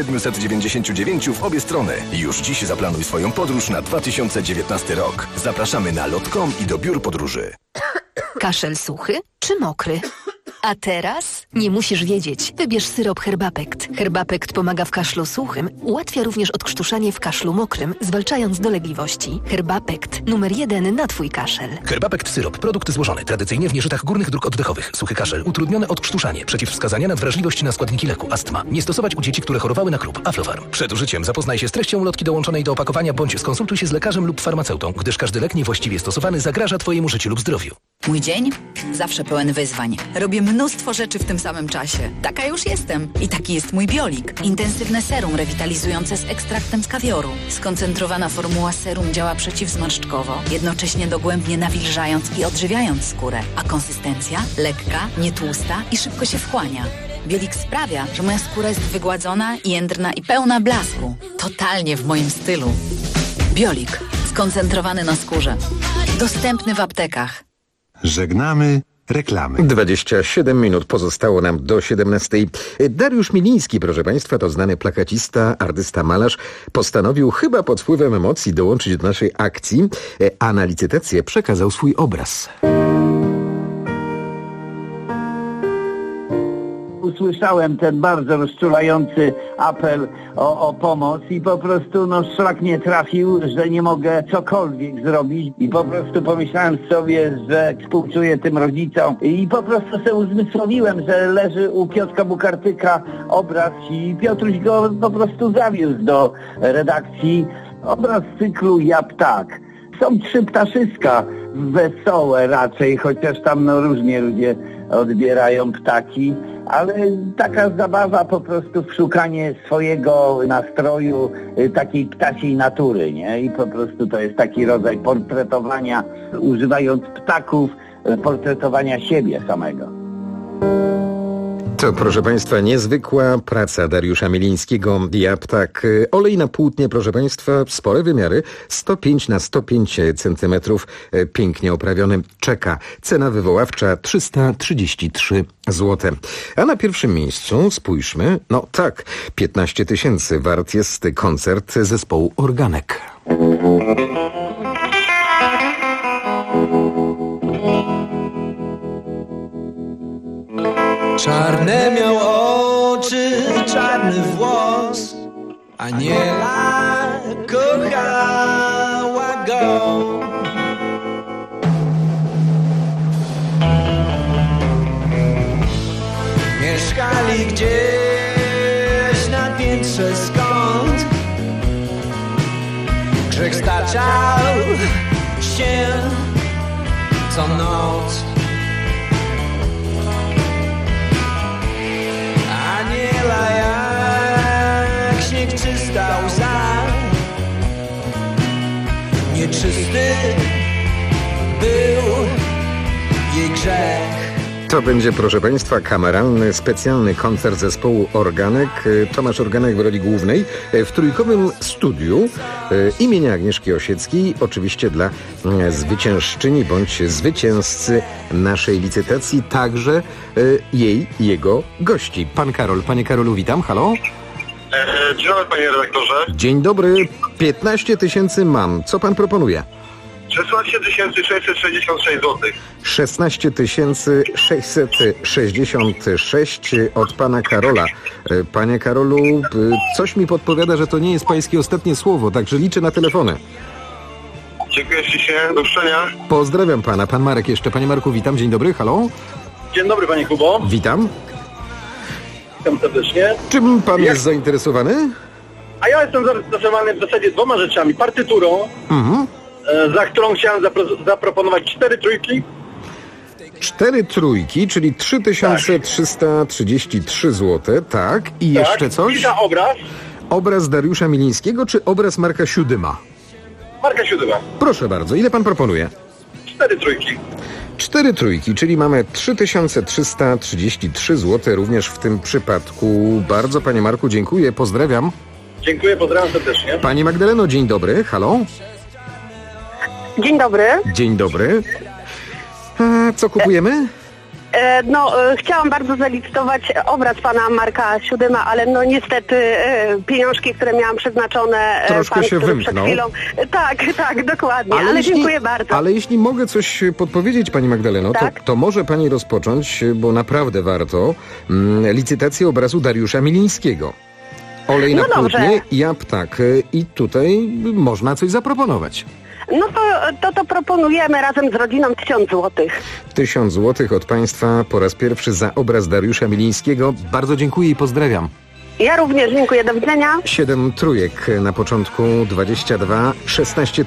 1799 w obie strony. Już dziś zaplanuj swoją podróż na 2019 rok. Zapraszamy na lot.com i do biur podróży. Kaszel suchy czy mokry? A teraz nie musisz wiedzieć. Wybierz syrop Herbapekt. Herbapekt pomaga w kaszlu suchym, ułatwia również odkrztuszanie w kaszlu mokrym, zwalczając dolegliwości. Herbapekt. Numer 1 na Twój kaszel. Herbapekt syrop. Produkt złożony. Tradycyjnie w nieżytach górnych dróg oddechowych. Suchy kaszel. Utrudnione odkrztuszanie. Przeciwwskazania na wrażliwość na składniki leku. Astma. Nie stosować u dzieci, które chorowały na krób. Aflofarm. Przed użyciem zapoznaj się z treścią ulotki dołączonej do opakowania bądź skonsultuj się z lekarzem lub farmaceutą, gdyż każdy lek niewłaściwie stosowany zagraża Twojemu życiu lub zdrowiu. Mój dzień? Zawsze pełen wyzwań. Robię mnóstwo rzeczy w tym samym czasie. Taka już jestem. I taki jest mój Biolik. Intensywne serum rewitalizujące z ekstraktem z kawioru. Skoncentrowana formuła serum działa przeciwzmarszczkowo, jednocześnie dogłębnie nawilżając i odżywiając skórę. A konsystencja? Lekka, nietłusta i szybko się wchłania. Biolik sprawia, że moja skóra jest wygładzona, jędrna i pełna blasku. Totalnie w moim stylu. Biolik. Skoncentrowany na skórze. Dostępny w aptekach. Żegnamy reklamy. 27 minut pozostało nam do 17. Dariusz Miliński, proszę Państwa, to znany plakacista, artysta, malarz, postanowił chyba pod wpływem emocji dołączyć do naszej akcji, a na licytację przekazał swój obraz. Usłyszałem ten bardzo rozczulający apel o pomoc i po prostu szlak mnie trafił, że nie mogę cokolwiek zrobić i po prostu pomyślałem sobie, że współczuję tym rodzicom i po prostu sobie uzmysłowiłem, że leży u Piotrka Bukartyka obraz i Piotruś go po prostu zawiózł do redakcji. Obraz z cyklu Ja Ptak. Są 3 ptaszyska, wesołe raczej, chociaż tam różnie ludzie odbierają ptaki, ale taka zabawa po prostu w szukanie swojego nastroju, takiej ptasiej natury, nie? I po prostu to jest taki rodzaj portretowania, używając ptaków, portretowania siebie samego. To, proszę Państwa, niezwykła praca Dariusza Milińskiego i Aptak. Olej na płótnie, proszę Państwa, spore wymiary, 105 na 105 centymetrów, pięknie oprawiony, czeka. Cena wywoławcza 333 zł. A na pierwszym miejscu, spójrzmy, no tak, 15 000 wart jest koncert zespołu Organek. Czarne miał oczy i czarny włos, Aniela kochała go. Mieszkali gdzieś na piętrze, skąd grzech staczał się co noc. Aniela jak śnieg, czysta łza, nieczysty był jej grzech. To będzie, proszę Państwa, kameralny, specjalny koncert zespołu Organek. Tomasz Organek w roli głównej w trójkowym studiu imienia Agnieszki Osieckiej. Oczywiście dla zwyciężczyni bądź zwycięzcy naszej licytacji, także jego gości. Pan Karol. Panie Karolu, witam. Halo? Dzień dobry, panie redaktorze. Dzień dobry. 15 000 mam. Co pan proponuje? 16 666 zł. 16 666 od pana Karola. Panie Karolu, coś mi podpowiada, że to nie jest pańskie ostatnie słowo, także liczę na telefony. Dziękuję ślicznie, do usłyszenia. Pozdrawiam pana. Pan Marek jeszcze. Panie Marku, witam. Dzień dobry, halo. Dzień dobry, panie Kubo. Witam. Witam serdecznie. Czym pan jest zainteresowany? A ja jestem zainteresowany w zasadzie dwoma rzeczami. Partyturą, za którą chciałem zaproponować 4 trójki. 4 trójki, czyli 3333 zł, tak. I jeszcze coś? I za obraz. Obraz Dariusza Milińskiego, czy obraz Marka Siódyma? Marka Siódyma. Proszę bardzo, ile pan proponuje? 4 trójki. 4 trójki, czyli mamy 3333 zł również w tym przypadku. Bardzo, panie Marku, dziękuję, pozdrawiam. Dziękuję, pozdrawiam serdecznie. Pani Magdaleno, dzień dobry, halo. Dzień dobry. Dzień dobry. A co kupujemy? Chciałam bardzo zalicytować obraz pana Marka Siódyma, ale no niestety pieniążki, które miałam przeznaczone... Troszkę się wymknął. Tak, dokładnie, ale dziękuję bardzo. Ale jeśli mogę coś podpowiedzieć, pani Magdaleno, tak? to może pani rozpocząć, bo naprawdę warto, licytację obrazu Dariusza Milińskiego. Olej na płótnie i Aptak. I tutaj można coś zaproponować. No to proponujemy razem z rodziną 1000 zł. 1000 zł od państwa po raz pierwszy za obraz Dariusza Milińskiego. Bardzo dziękuję i pozdrawiam. Ja również dziękuję, do widzenia. 7 trójek na początku, 22, 16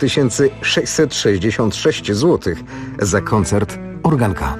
666 zł za koncert Organka.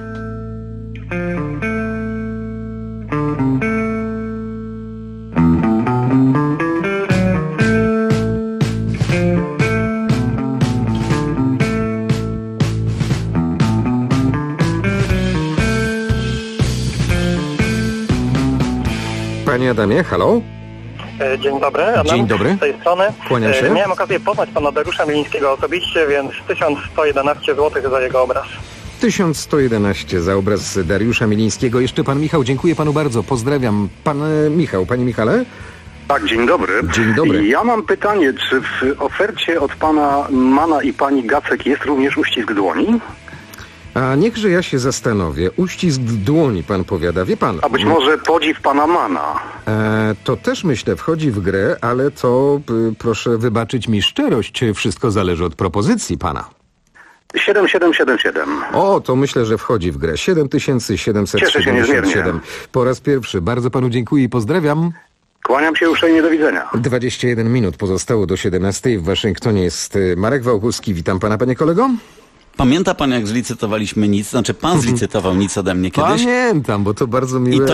Panie Adamie, halo? Dzień dobry, Adam. Dzień dobry. Z tej strony. Kłaniam się. Miałem okazję poznać pana Dariusza Milińskiego osobiście, więc 1111 zł za jego obraz. 1111 za obraz Dariusza Milińskiego. Jeszcze pan Michał, dziękuję panu bardzo. Pozdrawiam. Pan Michał, panie Michale? Tak, dzień dobry. Dzień dobry. Ja mam pytanie, czy w ofercie od pana Mana i pani Gacek jest również uścisk dłoni? A niechże ja się zastanowię. Uścisk dłoni, pan powiada. Wie pan... A być może podziw pana Mana? To też, myślę, wchodzi w grę, ale to, proszę wybaczyć mi szczerość, wszystko zależy od propozycji pana. 7777. O, to myślę, że wchodzi w grę. 7777. Po raz pierwszy. Bardzo panu dziękuję i pozdrawiam. Kłaniam się uprzejmie, do widzenia. 21 minut pozostało do 17. W Waszyngtonie jest Marek Wałkuski. Witam pana, panie kolego. Pamięta pan, jak zlicytowaliśmy nic? Znaczy, pan zlicytował nic ode mnie kiedyś? Pamiętam, bo to bardzo miłe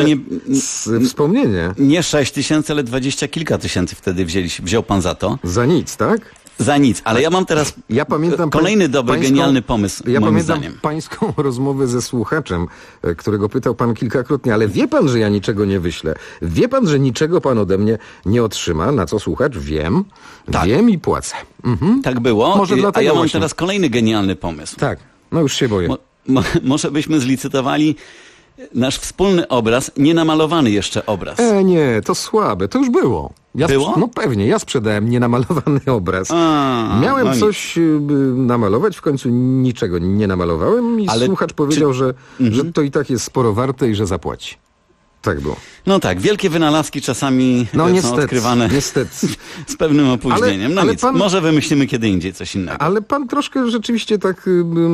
wspomnienie. Nie 6 000, ale 20 kilka tysięcy wtedy wziął pan za to. Za nic, tak? Za nic, ale ja mam teraz kolejny dobry, genialny pomysł, Ja moim pamiętam zdaniem. pańską rozmowę ze słuchaczem, którego pytał pan kilkakrotnie, ale wie pan, że ja niczego nie wyślę. Wie pan, że niczego pan ode mnie nie otrzyma, na co słuchacz? Wiem. Tak. Wiem i płacę. Tak było, Może a dlatego ja mam właśnie. teraz kolejny genialny pomysł. Tak, no już się boję. Może byśmy zlicytowali nasz wspólny obraz, nienamalowany jeszcze obraz. Nie, to słabe, to już było. Było? No pewnie, ja sprzedałem nienamalowany obraz. Miałem no coś namalować, w końcu niczego nie namalowałem i słuchacz powiedział, że to i tak jest sporo warte i że zapłaci. Tak było. No tak, wielkie wynalazki czasami są odkrywane z pewnym opóźnieniem. Ale nic, może wymyślimy kiedy indziej coś innego. Ale pan troszkę rzeczywiście tak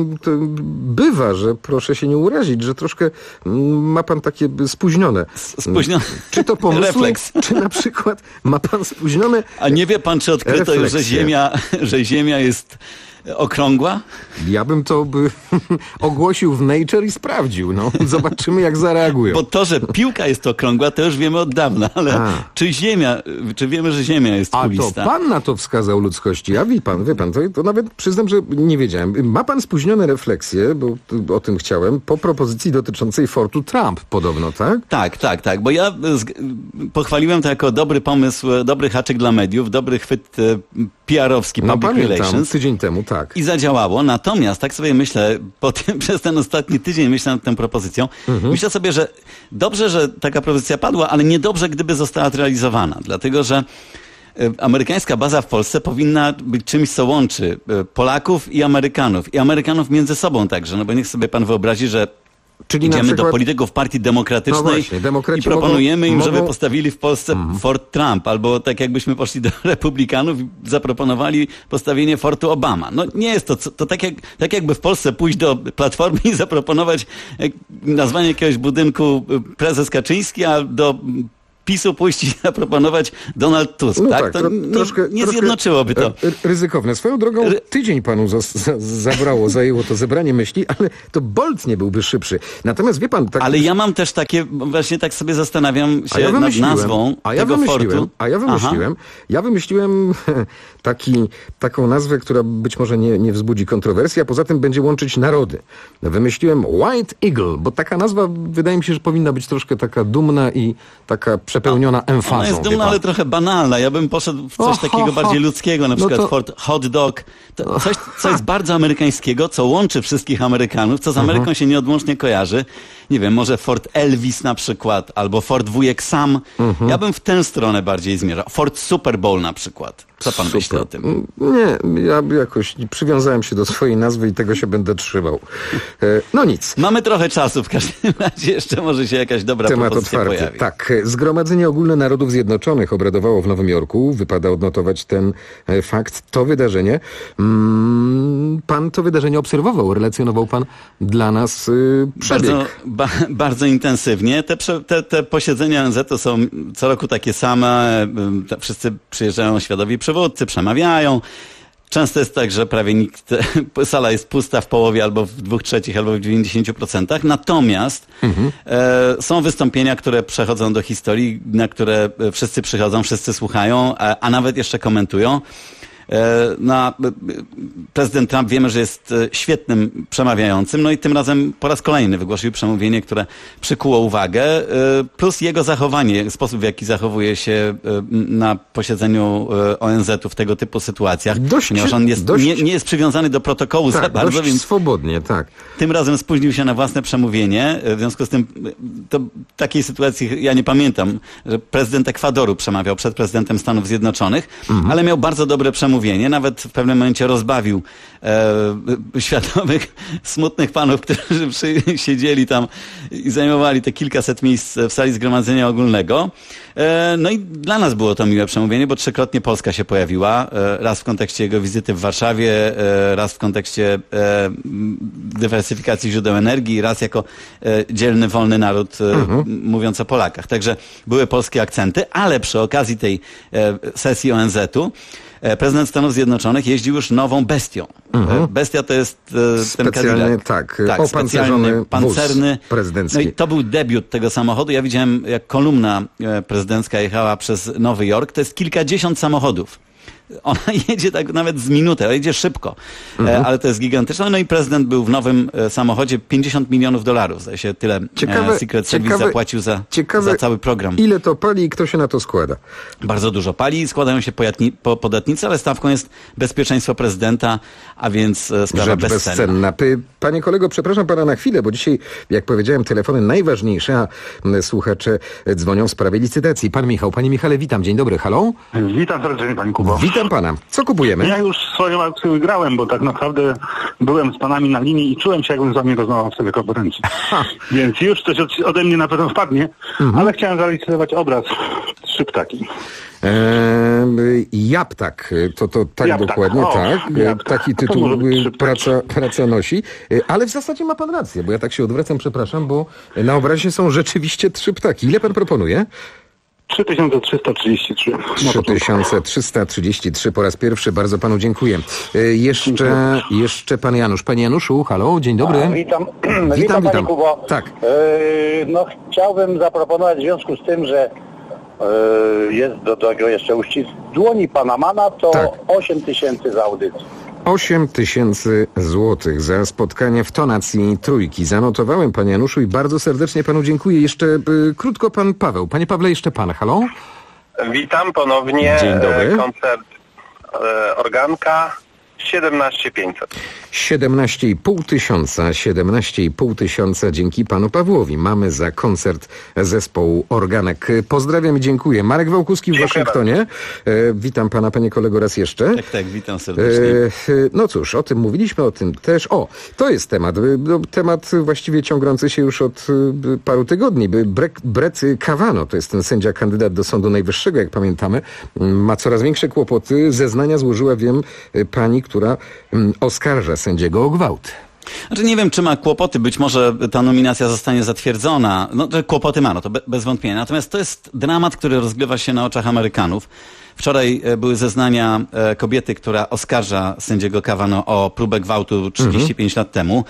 bywa, że proszę się nie urazić, że troszkę ma pan takie spóźnione. Spóźnione? Czy to pomysły, refleks. czy na przykład ma pan spóźnione A nie wie pan, czy odkryto już, że Ziemia jest okrągła? Ja bym to ogłosił w Nature i sprawdził. No, zobaczymy, jak zareagują. Bo to, że piłka jest okrągła, to już wiemy od dawna, ale czy wiemy, że Ziemia jest kulista? A to pan na to wskazał ludzkości. A wie pan, to nawet przyznam, że nie wiedziałem. Ma pan spóźnione refleksje, bo o tym chciałem, po propozycji dotyczącej Fortu Trump podobno, tak? Tak, bo ja pochwaliłem to jako dobry pomysł, dobry haczyk dla mediów, dobry chwyt PR-owski, public relations. Tydzień temu, tak. I zadziałało, natomiast tak sobie myślę, przez ten ostatni tydzień myślę nad tą propozycją, myślę sobie, że dobrze, że taka propozycja padła, ale niedobrze, gdyby została zrealizowana, dlatego że amerykańska baza w Polsce powinna być czymś, co łączy Polaków i Amerykanów między sobą także, no bo niech sobie pan wyobrazi, że idziemy do polityków Partii Demokratycznej i proponujemy im, żeby postawili w Polsce Fort Trump, albo tak jakbyśmy poszli do Republikanów i zaproponowali postawienie Fortu Obama. No nie jest to tak jakby w Polsce pójść do Platformy i zaproponować nazwanie jakiegoś budynku prezes Kaczyński, a do PiS-u pójść i zaproponować Donald Tusk, no tak? To nie zjednoczyłoby to. Ryzykowne. Swoją drogą tydzień panu zajęło to zebranie myśli, ale to Bolt nie byłby szybszy. Natomiast wie pan... Ale ja mam też takie, właśnie tak sobie zastanawiam się nad nazwą tego fortu. Ja wymyśliłem taką nazwę, która być może nie wzbudzi kontrowersji, a poza tym będzie łączyć narody. Wymyśliłem White Eagle, bo taka nazwa wydaje mi się, że powinna być troszkę taka dumna i taka przepełniona emfazą. Ona jest dumna, ale trochę banalna. Ja bym poszedł w coś takiego bardziej ludzkiego, na przykład Fort Hot Dog. Coś, co jest bardzo amerykańskiego, co łączy wszystkich Amerykanów, co z Ameryką się nieodłącznie kojarzy. Nie wiem, może Fort Elvis na przykład, albo Fort Wujek Sam. Ja bym w tę stronę bardziej zmierzał. Fort Super Bowl na przykład. Co pan myśli o tym? Nie, ja jakoś przywiązałem się do swojej nazwy i tego się będę trzymał. No nic. Mamy trochę czasu, w każdym razie jeszcze może się jakaś dobra propozycja pojawi. Tak, Zgromadzenie Ogólne Narodów Zjednoczonych obradowało w Nowym Jorku. Wypada odnotować ten fakt, to wydarzenie. Pan to wydarzenie obserwował, relacjonował pan dla nas przebieg. Bardzo intensywnie. Te posiedzenia ONZ to są co roku takie same. Wszyscy przyjeżdżają światowi przywódcy, przemawiają. Często jest tak, że prawie sala jest pusta w połowie, albo w 2/3, albo w 90%. Natomiast są wystąpienia, które przechodzą do historii, na które wszyscy przychodzą, wszyscy słuchają, a nawet jeszcze komentują. Prezydent Trump wiemy, że jest świetnym przemawiającym, no i tym razem po raz kolejny wygłosił przemówienie, które przykuło uwagę, plus jego zachowanie, sposób w jaki zachowuje się na posiedzeniu ONZ-u w tego typu sytuacjach, ponieważ on nie jest przywiązany do protokołu za bardzo, więc swobodnie, tak. Tym razem spóźnił się na własne przemówienie, w związku z tym takiej sytuacji ja nie pamiętam, że prezydent Ekwadoru przemawiał przed prezydentem Stanów Zjednoczonych, ale miał bardzo dobre przemówienie. Nawet w pewnym momencie rozbawił świadomych, smutnych panów, którzy siedzieli tam i zajmowali te kilkaset miejsc w sali Zgromadzenia Ogólnego. No i dla nas było to miłe przemówienie, bo 3-krotnie Polska się pojawiła. Raz w kontekście jego wizyty w Warszawie, raz w kontekście dywersyfikacji źródeł energii, raz jako dzielny, wolny naród mówiąc o Polakach. Także były polskie akcenty, ale przy okazji tej sesji ONZ-u prezydent Stanów Zjednoczonych jeździł już nową bestią. Bestia to jest ten Cadillac. Opancerzony pancerny prezydencki. No i to był debiut tego samochodu. Ja widziałem, jak kolumna prezydencka jechała przez Nowy Jork. To jest kilkadziesiąt samochodów. ona jedzie tak nawet z minutę, jedzie szybko, ale to jest gigantyczne. No i prezydent był w nowym samochodzie, $50 milionów, zdaje się tyle Secret Service zapłacił za cały program. Ile to pali i kto się na to składa? Bardzo dużo pali, składają się podatnicy, ale stawką jest bezpieczeństwo prezydenta, a więc sprawa bezcenna. Panie kolego, przepraszam pana na chwilę, bo dzisiaj, jak powiedziałem, telefony najważniejsze, a słuchacze dzwonią w sprawie licytacji. Pan Michał. Panie Michale, witam. Dzień dobry. Halo? Witam serdecznie, panie Kubo. Witam pana. Co kupujemy? Ja już swoją akcję wygrałem, bo tak naprawdę byłem z panami na linii i czułem się, jakbym z wami rozmawiał w sobie konferencji. Więc już coś ode mnie na pewno wpadnie, ale chciałem zalicytować obraz 3 ptaki. Japtak, to tak Japtak. Dokładnie, tak. Japtak. Taki tytuł praca nosi. Ale w zasadzie ma pan rację, bo ja tak się odwracam, przepraszam, bo na obrazie są rzeczywiście 3 ptaki. Ile pan proponuje? 3333. 3333 po raz pierwszy. Bardzo panu dziękuję. Jeszcze pan Janusz. Panie Januszu, halo, dzień dobry. Witam panie Kubo. Tak. Chciałbym zaproponować w związku z tym, że jest do tego jeszcze uścisk dłoni pana Mana, to 8 000 za audycję. 8 000 złotych za spotkanie w tonacji trójki. Zanotowałem, panie Januszu, i bardzo serdecznie panu dziękuję. Jeszcze krótko pan Paweł. Panie Pawle, jeszcze pan. Halo? Witam ponownie. Dzień dobry. Koncert organka 17500. 17,5 tysiąca dzięki panu Pawłowi. Mamy za koncert zespołu Organek. Pozdrawiam i dziękuję. Marek Wałkuski w Waszyngtonie. Witam pana, panie kolego, raz jeszcze. Tak, witam serdecznie. No cóż, o tym mówiliśmy, o tym też. To jest temat. Temat właściwie ciągnący się już od paru tygodni. Brett Kavanaugh, to jest ten sędzia kandydat do Sądu Najwyższego, jak pamiętamy, ma coraz większe kłopoty. Zeznania złożyła, wiem, pani, która oskarża sędziego o gwałt. Znaczy nie wiem, czy ma kłopoty, być może ta nominacja zostanie zatwierdzona. No, kłopoty ma, to bez wątpienia. Natomiast to jest dramat, który rozgrywa się na oczach Amerykanów. Wczoraj były zeznania kobiety, która oskarża sędziego Kavanaugh o próbę gwałtu 35 lat temu.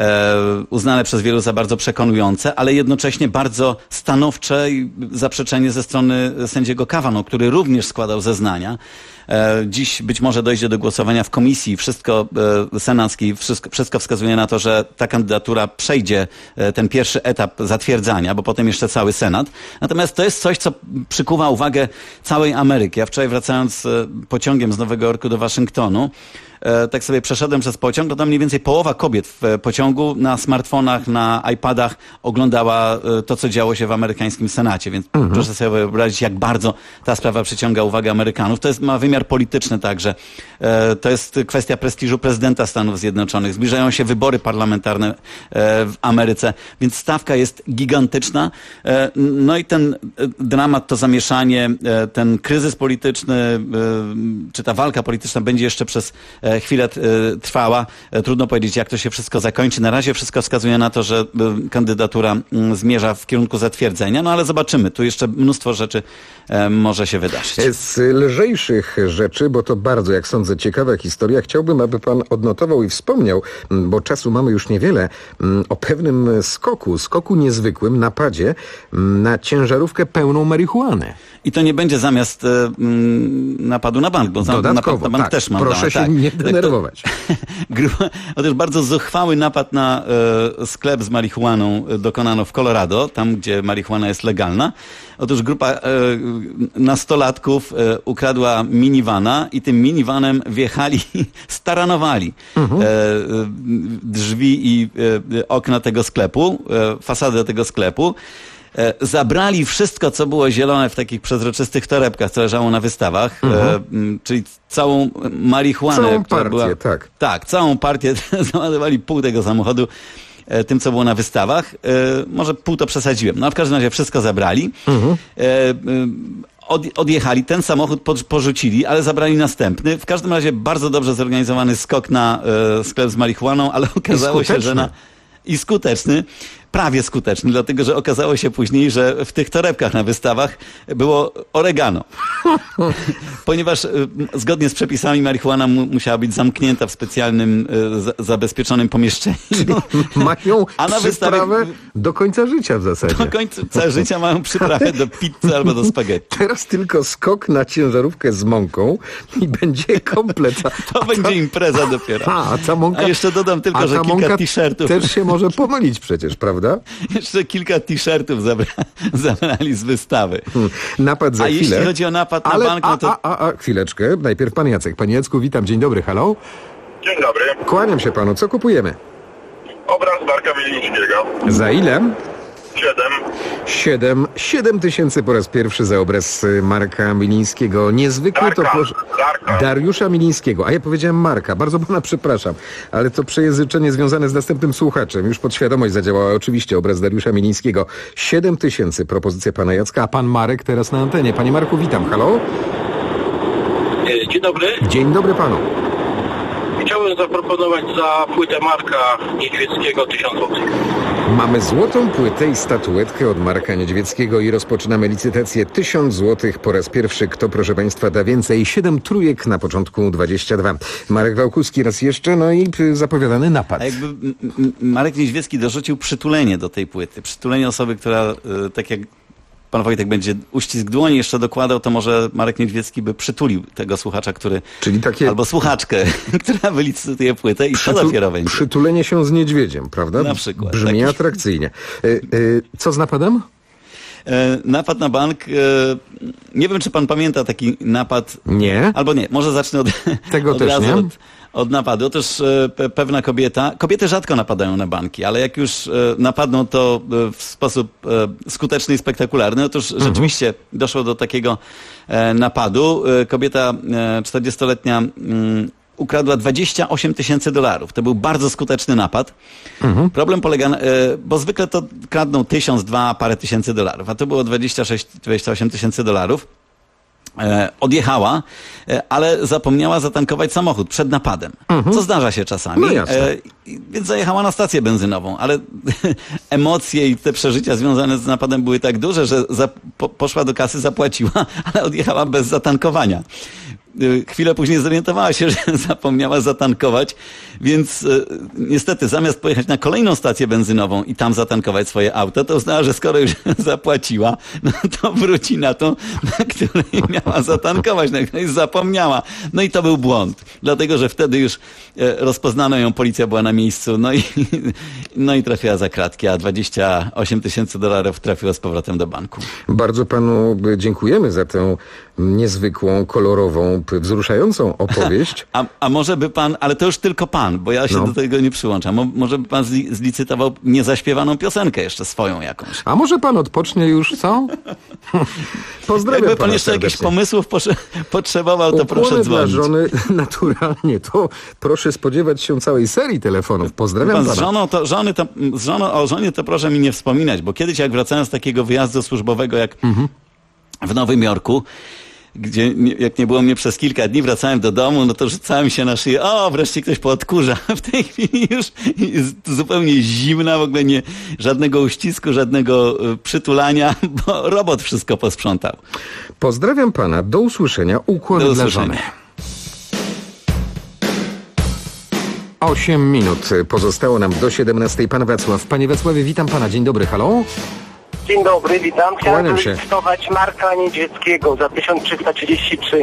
Uznane przez wielu za bardzo przekonujące, ale jednocześnie bardzo stanowcze zaprzeczenie ze strony sędziego Kavanaugh, który również składał zeznania. Dziś być może dojdzie do głosowania w komisji. Senackiej, wszystko wskazuje na to, że ta kandydatura przejdzie ten pierwszy etap zatwierdzania, bo potem jeszcze cały Senat. Natomiast to jest coś, co przykuwa uwagę całej Ameryki. Ja wczoraj, wracając pociągiem z Nowego Jorku do Waszyngtonu, tak sobie przeszedłem przez pociąg, to tam mniej więcej połowa kobiet w pociągu na smartfonach, na iPadach oglądała to, co działo się w amerykańskim Senacie. Więc proszę sobie wyobrazić, jak bardzo ta sprawa przyciąga uwagę Amerykanów. To ma wymiar polityczny także. To jest kwestia prestiżu prezydenta Stanów Zjednoczonych. Zbliżają się wybory parlamentarne w Ameryce, więc stawka jest gigantyczna. No i ten dramat, to zamieszanie, ten kryzys polityczny, czy ta walka polityczna będzie jeszcze przez chwilę trwała. Trudno powiedzieć, jak to się wszystko zakończy. Na razie wszystko wskazuje na to, że kandydatura zmierza w kierunku zatwierdzenia, no ale zobaczymy. Tu jeszcze mnóstwo rzeczy może się wydarzyć. Z lżejszych rzeczy, bo to bardzo, jak sądzę, ciekawa historia, chciałbym, aby pan odnotował i wspomniał, bo czasu mamy już niewiele, o pewnym skoku niezwykłym, napadzie na ciężarówkę pełną marihuany. I to nie będzie zamiast napadu na bank, bo napad na bank też ma. Proszę się nie denerwować. Otóż bardzo zuchwały napad na sklep z marihuaną dokonano w Colorado, tam gdzie marihuana jest legalna. Otóż grupa nastolatków ukradła minivana i tym minivanem wjechali, staranowali drzwi i okna tego sklepu, fasadę tego sklepu. Zabrali wszystko, co było zielone w takich przezroczystych torebkach, co leżało na wystawach, czyli całą marihuanę. Całą partię, tak. Całą partię, załadowali pół tego samochodu tym, co było na wystawach. Może pół to przesadziłem. No a w każdym razie wszystko zabrali. Odjechali, ten samochód porzucili, ale zabrali następny. W każdym razie bardzo dobrze zorganizowany skok na sklep z marihuaną, ale okazało się, że i skuteczny. prawie skuteczny, dlatego że okazało się później, że w tych torebkach na wystawach było oregano. Ponieważ zgodnie z przepisami marihuana musiała być zamknięta w specjalnym, zabezpieczonym pomieszczeniu. Mają a na przyprawę do końca życia w zasadzie. Do końca życia mają przyprawę do pizzy albo do spaghetti. Teraz tylko skok na ciężarówkę z mąką i będzie kompleta. To będzie impreza dopiero. A ta jeszcze dodam tylko, że kilka t-shirtów. Też się może pomylić przecież, prawda? Jeszcze kilka t-shirtów zabrali z wystawy. Napad za chwilę. Jeśli chodzi o napad na bank, no to... Chwileczkę. Najpierw pan Jacek. Panie Jacku, witam. Dzień dobry, halo. Dzień dobry. Kłaniam się panu. Co kupujemy? Obraz Marka Milińskiego. Za ile? 7. 7 tysięcy po raz pierwszy za obraz Marka Milińskiego. Niezwykły to proszę... Dariusza Milińskiego. A ja powiedziałem Marka. Bardzo pana przepraszam. Ale to przejęzyczenie związane z następnym słuchaczem. Już podświadomość zadziałała. Oczywiście obraz Dariusza Milińskiego. 7 tysięcy propozycja pana Jacka, a pan Marek teraz na antenie. Panie Marku, witam. Halo? Dzień dobry. Dzień dobry panu. Chciałbym zaproponować za płytę Marka Niedźwieckiego 1000 zł. Mamy złotą płytę i statuetkę od Marka Niedźwieckiego i rozpoczynamy licytację 1000 zł po raz pierwszy. Kto, proszę państwa, da więcej? 7 trójek na początku 22. Marek Wałkuski raz jeszcze, no i zapowiadany napad. A jakby Marek Niedźwiecki dorzucił przytulenie do tej płyty. Przytulenie osoby, która tak jak pan Wojtek będzie uścisk dłoni jeszcze dokładał, to może Marek Niedźwiecki by przytulił tego słuchacza, który... Czyli takie... Albo słuchaczkę, która wylicytuje płytę i to dopiero będzie. Przytulenie się z niedźwiedziem, prawda? Na przykład. Brzmi atrakcyjnie. Co z napadem? Napad na bank. Nie wiem, czy pan pamięta taki napad. Nie. Albo nie. Może zacznę od tego od też razu nie. Od napadu. Otóż pewna kobiety rzadko napadają na banki, ale jak już napadną, to w sposób skuteczny i spektakularny. Otóż rzeczywiście doszło do takiego napadu. Kobieta 40-letnia ukradła $28 tysięcy. To był bardzo skuteczny napad. Problem polega na, bo zwykle to kradną 1000, 2, parę tysięcy dolarów, a to było $28 tysięcy. Odjechała, ale zapomniała zatankować samochód przed napadem, co zdarza się czasami. No jasne. Więc zajechała na stację benzynową, ale emocje i te przeżycia związane z napadem były tak duże, że poszła do kasy, zapłaciła, ale odjechała bez zatankowania. Chwilę później zorientowała się, że zapomniała zatankować, więc niestety zamiast pojechać na kolejną stację benzynową i tam zatankować swoje auto, to uznała, że skoro już zapłaciła, no to wróci na tą, na której miała zatankować, na której zapomniała. No i to był błąd, dlatego że wtedy już rozpoznano ją, policja była na miejscu, no i trafiła za kratki, a $28 tysięcy trafiło z powrotem do banku. Bardzo panu dziękujemy za tę niezwykłą, kolorową, wzruszającą opowieść. A może by pan, ale to już tylko pan, bo ja się do tego nie przyłączam. Może by pan zlicytował niezaśpiewaną piosenkę jeszcze swoją jakąś. A może pan odpocznie już, co? Pozdrawiam Jakby pan pana jeszcze serdecznie. jakichś pomysłów potrzebował, to proszę Ukłony dzwonić. dla żony naturalnie. To proszę spodziewać się całej serii telefonów. Pozdrawiam Pan pana. o żonie to proszę mi nie wspominać, bo kiedyś jak wracałem z takiego wyjazdu służbowego jak w Nowym Jorku, gdzie jak nie było mnie przez kilka dni, wracałem do domu, no to rzucałem się na szyję. O, wreszcie ktoś poodkurza. W tej chwili już jest zupełnie zimna, w ogóle nie żadnego uścisku, żadnego przytulania, bo robot wszystko posprzątał. Pozdrawiam pana. Do usłyszenia. Ukłony dla żony. 8 minut pozostało nam do 17. Pan Wacław. Panie Wacławie, witam pana. Dzień dobry. Halo? Dzień dobry, witam. Chciałem Kłaniam się. licytować Marka Niedźwieckiego za 1333.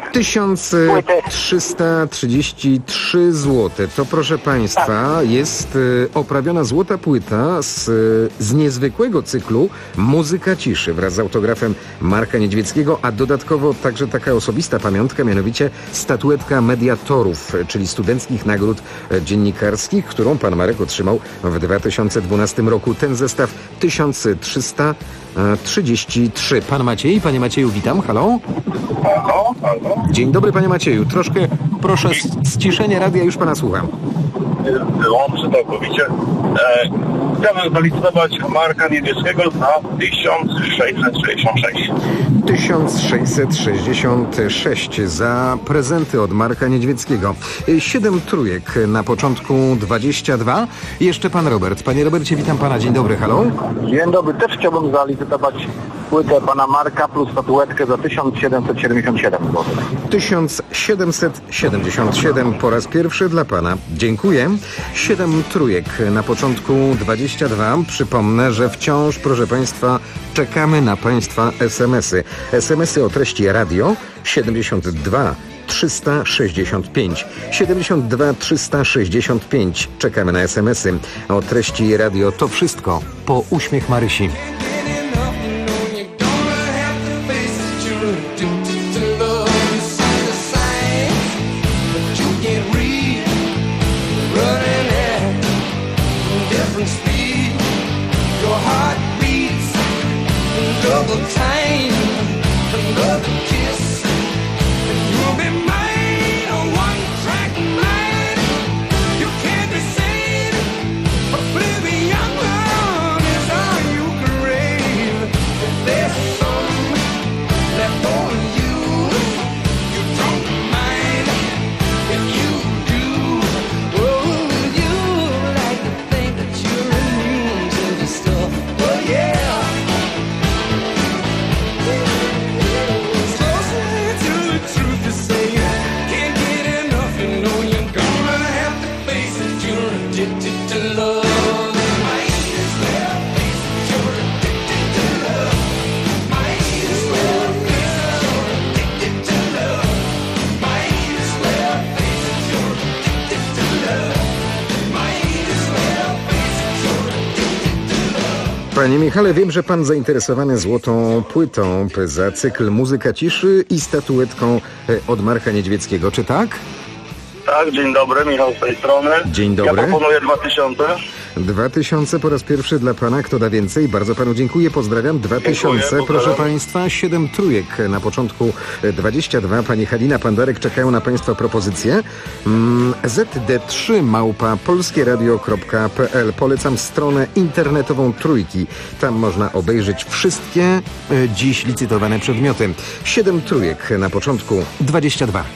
1333 zł. To proszę państwa jest oprawiona złota płyta z niezwykłego cyklu Muzyka ciszy wraz z autografem Marka Niedźwieckiego, a dodatkowo także taka osobista pamiątka, mianowicie statuetka mediatorów, czyli studenckich nagród dziennikarskich, którą pan Marek otrzymał w 2012 roku. Ten zestaw 1333. Pan Maciej, panie Macieju, witam. Halo? Halo? Dzień dobry, panie Macieju. Troszkę proszę ściszenie radia, już pana słucham. Wyłączę całkowicie. Chciałbym zalicytować Marka Niebieskiego za 1666. 1666 za prezenty od Marka Niedźwieckiego. 7 trójek na początku 22. Jeszcze pan Robert. Panie Robercie, witam pana. Dzień dobry, halo. Dzień dobry, też chciałbym zalicytować płytę pana Marka plus statuetkę za 1777 zł. 1777 po raz pierwszy dla pana. Dziękuję. 7 trójek na początku 22. Przypomnę, że wciąż, proszę państwa, czekamy na państwa SMS-y. SMS-y o treści radio 72 365. 72 365. Czekamy na SMS-y o treści radio. To wszystko po Uśmiech Marysi. Panie Michale, wiem, że pan zainteresowany złotą płytą za cykl Muzyka Ciszy i statuetką od Marka Niedźwieckiego, czy tak? Tak, dzień dobry, Michał z tej strony. Dzień dobry. Ja proponuję 2000. 2000 po raz pierwszy dla pana. Kto da więcej? Bardzo panu dziękuję. Pozdrawiam. 2000, dziękuję, proszę państwa. 7 trójek na początku 22. Pani Halina, pan Darek czekają na państwa propozycje. zd3@polskieradio.pl. Polecam stronę internetową Trójki. Tam można obejrzeć wszystkie dziś licytowane przedmioty. 7 trójek na początku 22.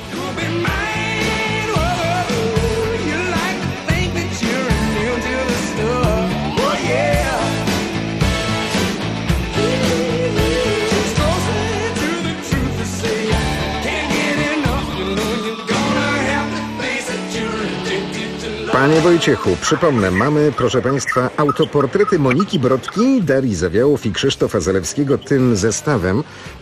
Panie Wojciechu, przypomnę, mamy, proszę państwa, autoportrety Moniki Brodki, Darii Zawiałow i Krzysztofa Zalewskiego. Tym zestawem,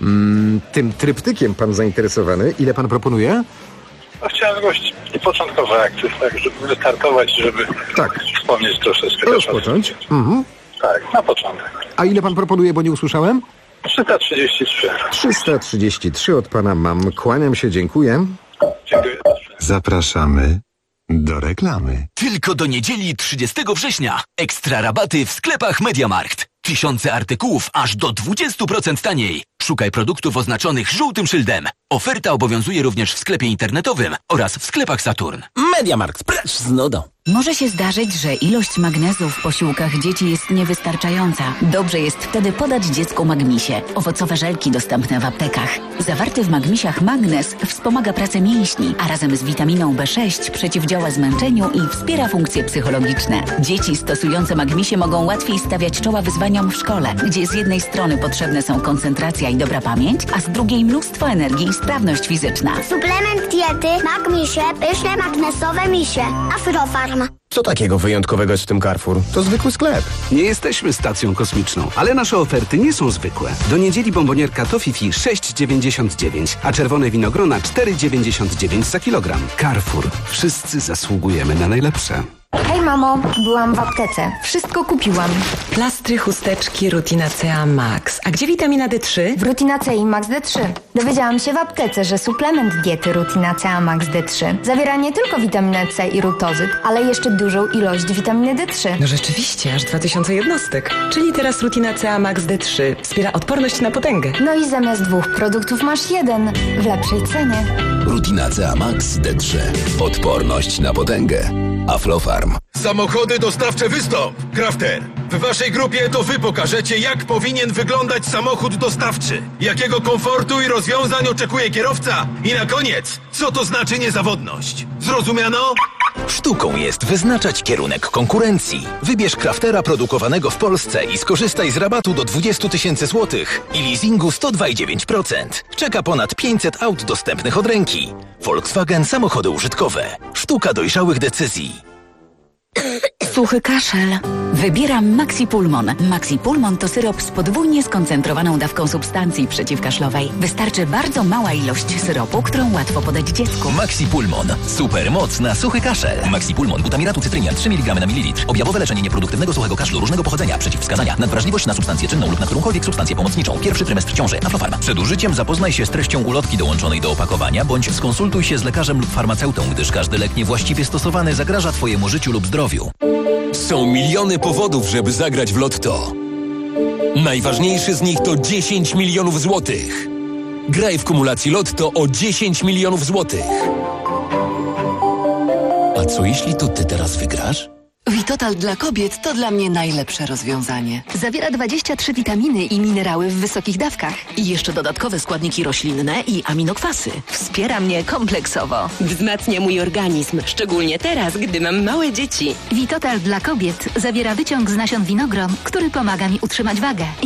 tym tryptykiem pan zainteresowany. Ile pan proponuje? No, chciałem zgłosić początkowe akcje, tak, żeby wystartować, żeby wspomnieć troszeczkę. Rozpocząć? Tak, na początek. A ile pan proponuje, bo nie usłyszałem? 333. 333 od pana mam. Kłaniam się, dziękuję. Dziękuję. Zapraszamy do reklamy. Tylko do niedzieli 30 września. Ekstra rabaty w sklepach MediaMarkt. Tysiące artykułów aż do 20% taniej. Szukaj produktów oznaczonych żółtym szyldem. Oferta obowiązuje również w sklepie internetowym oraz w sklepach Saturn. MediaMarkt, precz z nudą. Może się zdarzyć, że ilość magnezu w posiłkach dzieci jest niewystarczająca. Dobrze jest wtedy podać dziecku Magmisie. Owocowe żelki dostępne w aptekach. Zawarty w Magmisiach magnez wspomaga pracę mięśni, a razem z witaminą B6 przeciwdziała zmęczeniu i wspiera funkcje psychologiczne. Dzieci stosujące Magmisie mogą łatwiej stawiać czoła wyzwaniom w szkole, gdzie z jednej strony potrzebne są koncentracja i dobra pamięć, a z drugiej mnóstwo energii i sprawność fizyczna. Suplement diety Magmisie, pyszne magnesowe misie. Afrofarm. Co takiego wyjątkowego jest w tym Carrefour? To zwykły sklep. Nie jesteśmy stacją kosmiczną, ale nasze oferty nie są zwykłe. Do niedzieli bombonierka Tofifi 6,99, a czerwone winogrona 4,99 za kilogram. Carrefour. Wszyscy zasługujemy na najlepsze. Hej mamo, byłam w aptece. Wszystko kupiłam. Plastry, chusteczki, Rutina CA Max. A gdzie witamina D3? W Rutina CI Max D3. Dowiedziałam się w aptece, że suplement diety Rutina CA Max D3 zawiera nie tylko witaminę C i rutozyt, ale jeszcze dużą ilość witaminy D3. No rzeczywiście, aż 2000 jednostek. Czyli teraz Rutina CA Max D3 wspiera odporność na potęgę. No i zamiast 2 produktów masz 1 w lepszej cenie. Rutina CA Max D3. Odporność na potęgę. Aflofarm. Aflofarm. Samochody dostawcze Wystąp. Crafter, w waszej grupie to wy pokażecie, jak powinien wyglądać samochód dostawczy. Jakiego komfortu i rozwiązań oczekuje kierowca. I na koniec, co to znaczy niezawodność. Zrozumiano? Sztuką jest wyznaczać kierunek konkurencji. Wybierz Craftera produkowanego w Polsce i skorzystaj z rabatu do 20 000 złotych i leasingu 102,9%. Czeka ponad 500 aut dostępnych od ręki. Volkswagen Samochody użytkowe. Sztuka dojrzałych decyzji. Suchy kaszel. Wybieram Maxi Pulmon. Maxi Pulmon to syrop z podwójnie skoncentrowaną dawką substancji przeciwkaszlowej. Wystarczy bardzo mała ilość syropu, którą łatwo podać dziecku. Maxi Pulmon. Super moc na suchy kaszel. Maxi Pulmon. Butamiratu cytrynia 3 mg na mililitr. Objawowe leczenie nieproduktywnego suchego kaszlu różnego pochodzenia. Przeciwwskazania. Nadwrażliwość na substancję czynną lub na którąkolwiek substancję pomocniczą. Pierwszy trymestr ciąży. Aflofarm. Przed użyciem zapoznaj się z treścią ulotki dołączonej do opakowania, bądź skonsultuj się z lekarzem lub farmaceutą, gdyż każdy lek niewłaściwie stosowany zagraża twojemu życiu lub zdrowiu. Są miliony powodów, żeby zagrać w Lotto. Najważniejszy z nich to 10 milionów złotych. Graj w kumulacji Lotto o 10 milionów złotych. A co jeśli to ty teraz wygrasz? Vitotal dla kobiet to dla mnie najlepsze rozwiązanie. Zawiera 23 witaminy i minerały w wysokich dawkach. I jeszcze dodatkowe składniki roślinne i aminokwasy. Wspiera mnie kompleksowo. Wzmacnia mój organizm, szczególnie teraz, gdy mam małe dzieci. Vitotal dla kobiet zawiera wyciąg z nasion winogron, który pomaga mi utrzymać wagę.